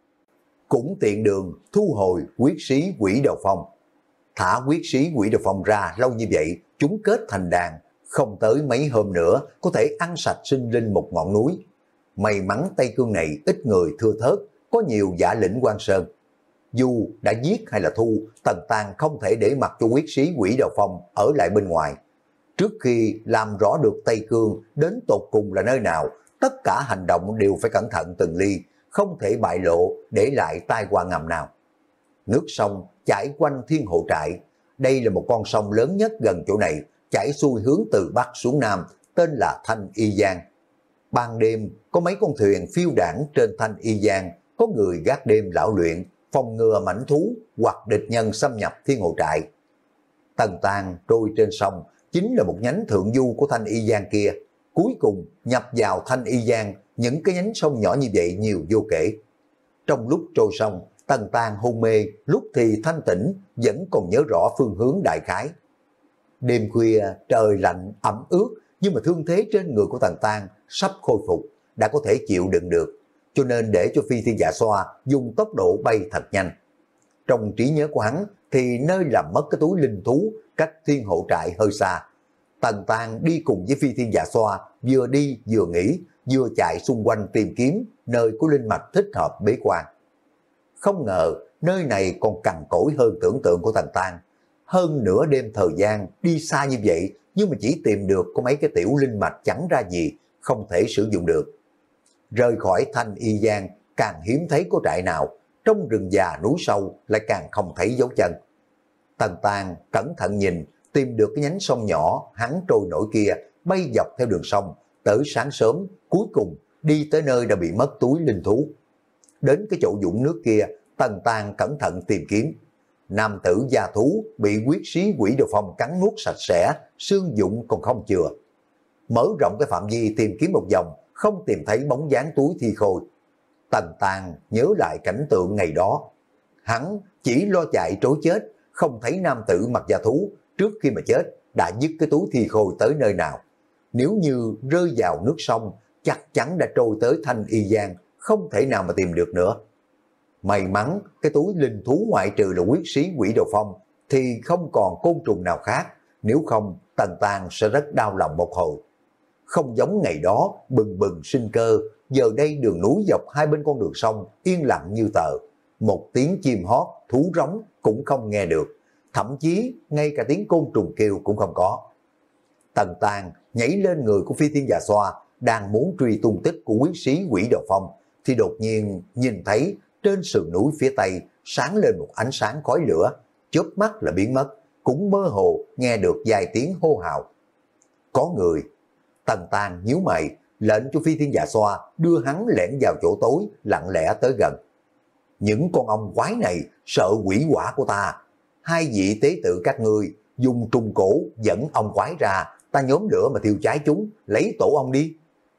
Cũng tiện đường thu hồi huyết sĩ quỷ đầu phong. Thả huyết sĩ quỷ đầu phong ra lâu như vậy, chúng kết thành đàn, không tới mấy hôm nữa có thể ăn sạch sinh linh một ngọn núi. May mắn Tây Cương này ít người thưa thớt, có nhiều giả lĩnh quan sơn. Dù đã giết hay là thu, Tần Tàng không thể để mặc cho huyết sĩ quỷ đầu phong ở lại bên ngoài. Trước khi làm rõ được Tây Cương đến tột cùng là nơi nào, tất cả hành động đều phải cẩn thận từng ly, không thể bại lộ để lại tai họa ngầm nào. Nước sông chảy quanh Thiên Hộ Trại, đây là một con sông lớn nhất gần chỗ này, chảy xuôi hướng từ Bắc xuống Nam, tên là Thanh Y Giang. Ban đêm có mấy con thuyền phiêu đảng trên Thanh Y Giang, có người gác đêm lão luyện, phòng ngừa mãnh thú hoặc địch nhân xâm nhập Thiên Hộ Trại. Tần Tàng trôi trên sông chính là một nhánh thượng du của Thanh Y Giang kia, cuối cùng nhập vào Thanh Y Giang, những cái nhánh sông nhỏ như vậy nhiều vô kể. Trong lúc trôi sông, Tần Tàng hôn mê, lúc thì thanh tỉnh, vẫn còn nhớ rõ phương hướng đại khái. Đêm khuya, trời lạnh, ẩm ướt, nhưng mà thương thế trên người của Tần Tàng sắp khôi phục, đã có thể chịu đựng được, cho nên để cho phi thiên dạ xoa dùng tốc độ bay thật nhanh. Trong trí nhớ của hắn thì nơi làm mất cái túi linh thú cách Thiên Hộ Trại hơi xa. Tần Tàng đi cùng với phi thiên dạ xoa, vừa đi vừa nghỉ, vừa chạy xung quanh tìm kiếm nơi có linh mạch thích hợp bế quan. Không ngờ nơi này còn cằn cỗi hơn tưởng tượng của Tần Tàng. Hơn nửa đêm thời gian đi xa như vậy, nhưng mà chỉ tìm được có mấy cái tiểu linh mạch chẳng ra gì, không thể sử dụng được. Rời khỏi Thanh Y Giang, càng hiếm thấy có trại nào, trong rừng già núi sâu lại càng không thấy dấu chân. Tần Tàng cẩn thận nhìn, tìm được cái nhánh sông nhỏ hắn trôi nổi kia, bay dọc theo đường sông, tới sáng sớm, cuối cùng đi tới nơi đã bị mất túi linh thú. Đến cái chỗ dũng nước kia, Tần Tàng cẩn thận tìm kiếm. Nam tử già thú bị huyết sĩ quỷ đầu phong cắn nuốt sạch sẽ, xương dụng còn không chừa. Mở rộng cái phạm vi tìm kiếm một vòng, không tìm thấy bóng dáng túi thi khôi. Tần Tàng nhớ lại cảnh tượng ngày đó. Hắn chỉ lo chạy trối chết, không thấy nam tử mặc da thú trước khi mà chết đã dứt cái túi thi khôi tới nơi nào. Nếu như rơi vào nước sông, chắc chắn đã trôi tới Thanh Y Giang, không thể nào mà tìm được nữa. May mắn cái túi linh thú ngoại trừ là huyết sĩ quỷ đầu phong thì không còn côn trùng nào khác, nếu không Tần Tàng sẽ rất đau lòng một hồi. Không giống ngày đó bừng bừng sinh cơ, giờ đây đường núi dọc hai bên con đường sông yên lặng như tờ, một tiếng chim hót, thú rống cũng không nghe được, thậm chí ngay cả tiếng côn trùng kêu cũng không có. Tần Tàng nhảy lên người của phi thiên dạ xoa, đang muốn truy tung tích của quyết sĩ Quỷ Đào Phong, thì đột nhiên nhìn thấy trên sườn núi phía tây sáng lên một ánh sáng khói lửa, chớp mắt là biến mất, cũng mơ hồ nghe được vài tiếng hô hào. Có người. Tần Tàn nhíu mày, lệnh cho Phi Thiên Dạ Xoa đưa hắn lẻn vào chỗ tối, lặng lẽ tới gần. Những con ong quái này sợ quỷ quả của ta. Hai vị tế tự các ngươi dùng trùng cổ dẫn ong quái ra, ta nhóm lửa mà thiêu cháy chúng, lấy tổ ong đi.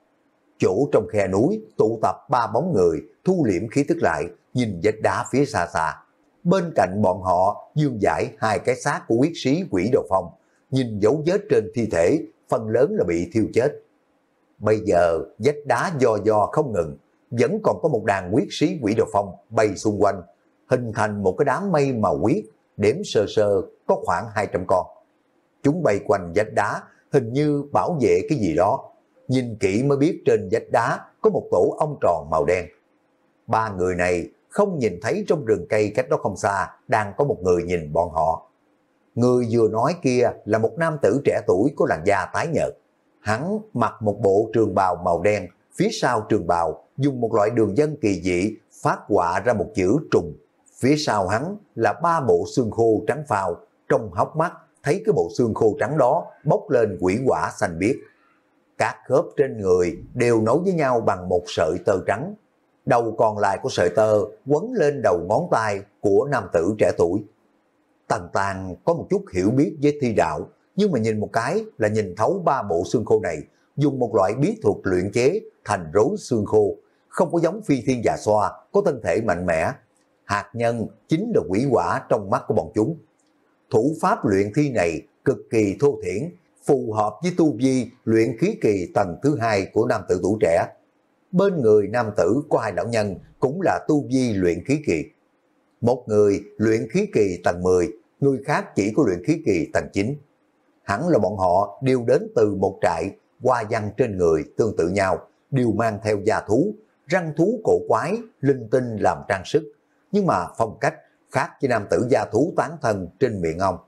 Chỗ trong khe núi tụ tập ba bóng người, thu liễm khí tức lại, nhìn vách đá phía xa xa. Bên cạnh bọn họ dương dải hai cái xác của quyết sĩ Quỷ Đào Phong, nhìn dấu vết trên thi thể, phần lớn là bị thiêu chết. Bây giờ vách đá do do không ngừng, vẫn còn có một đàn quyết sĩ Quỷ Đào Phong bay xung quanh, hình thành một cái đám mây màu huyết, đếm sơ sơ có khoảng hai trăm con. Chúng bay quanh vách đá, hình như bảo vệ cái gì đó. Nhìn kỹ mới biết trên vách đá có một tổ ong tròn màu đen. Ba người này không nhìn thấy trong rừng cây cách đó không xa đang có một người nhìn bọn họ. Người vừa nói kia là một nam tử trẻ tuổi có làn da tái nhợt. Hắn mặc một bộ trường bào màu đen, phía sau trường bào dùng một loại đường vân kỳ dị phát họa ra một chữ trùng. Phía sau hắn là ba bộ xương khô trắng phao, trong hốc mắt thấy cái bộ xương khô trắng đó bốc lên quỷ hỏa xanh biếc. Các khớp trên người đều nối với nhau bằng một sợi tơ trắng. Đầu còn lại của sợi tơ quấn lên đầu ngón tay của nam tử trẻ tuổi. Tần Tàn có một chút hiểu biết với thi đạo, nhưng mà nhìn một cái là nhìn thấu ba bộ xương khô này dùng một loại bí thuật luyện chế thành rối xương khô, không có giống Phi Thiên Dạ Xoa có thân thể mạnh mẽ. Hạt nhân chính là quỷ hỏa trong mắt của bọn chúng. Thủ pháp luyện thi này cực kỳ thô thiển, phù hợp với tu vi luyện khí kỳ tầng thứ hai của nam tử tuổi trẻ. Bên người nam tử có hai lão nhân cũng là tu vi luyện khí kỳ. Một người luyện khí kỳ tầng mười, người khác chỉ có luyện khí kỳ tầng chín. Hẳn là bọn họ đều đến từ một trại, hoa văn trên người tương tự nhau, đều mang theo da thú, răng thú cổ quái, linh tinh làm trang sức, nhưng mà phong cách khác với nam tử da thú tán thân trên miệng ông.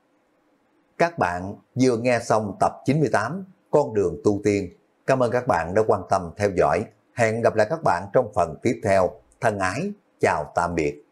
Các bạn vừa nghe xong tập chín mươi tám Con đường tu tiên. Cảm ơn các bạn đã quan tâm theo dõi. Hẹn gặp lại các bạn trong phần tiếp theo. Thân ái, chào tạm biệt.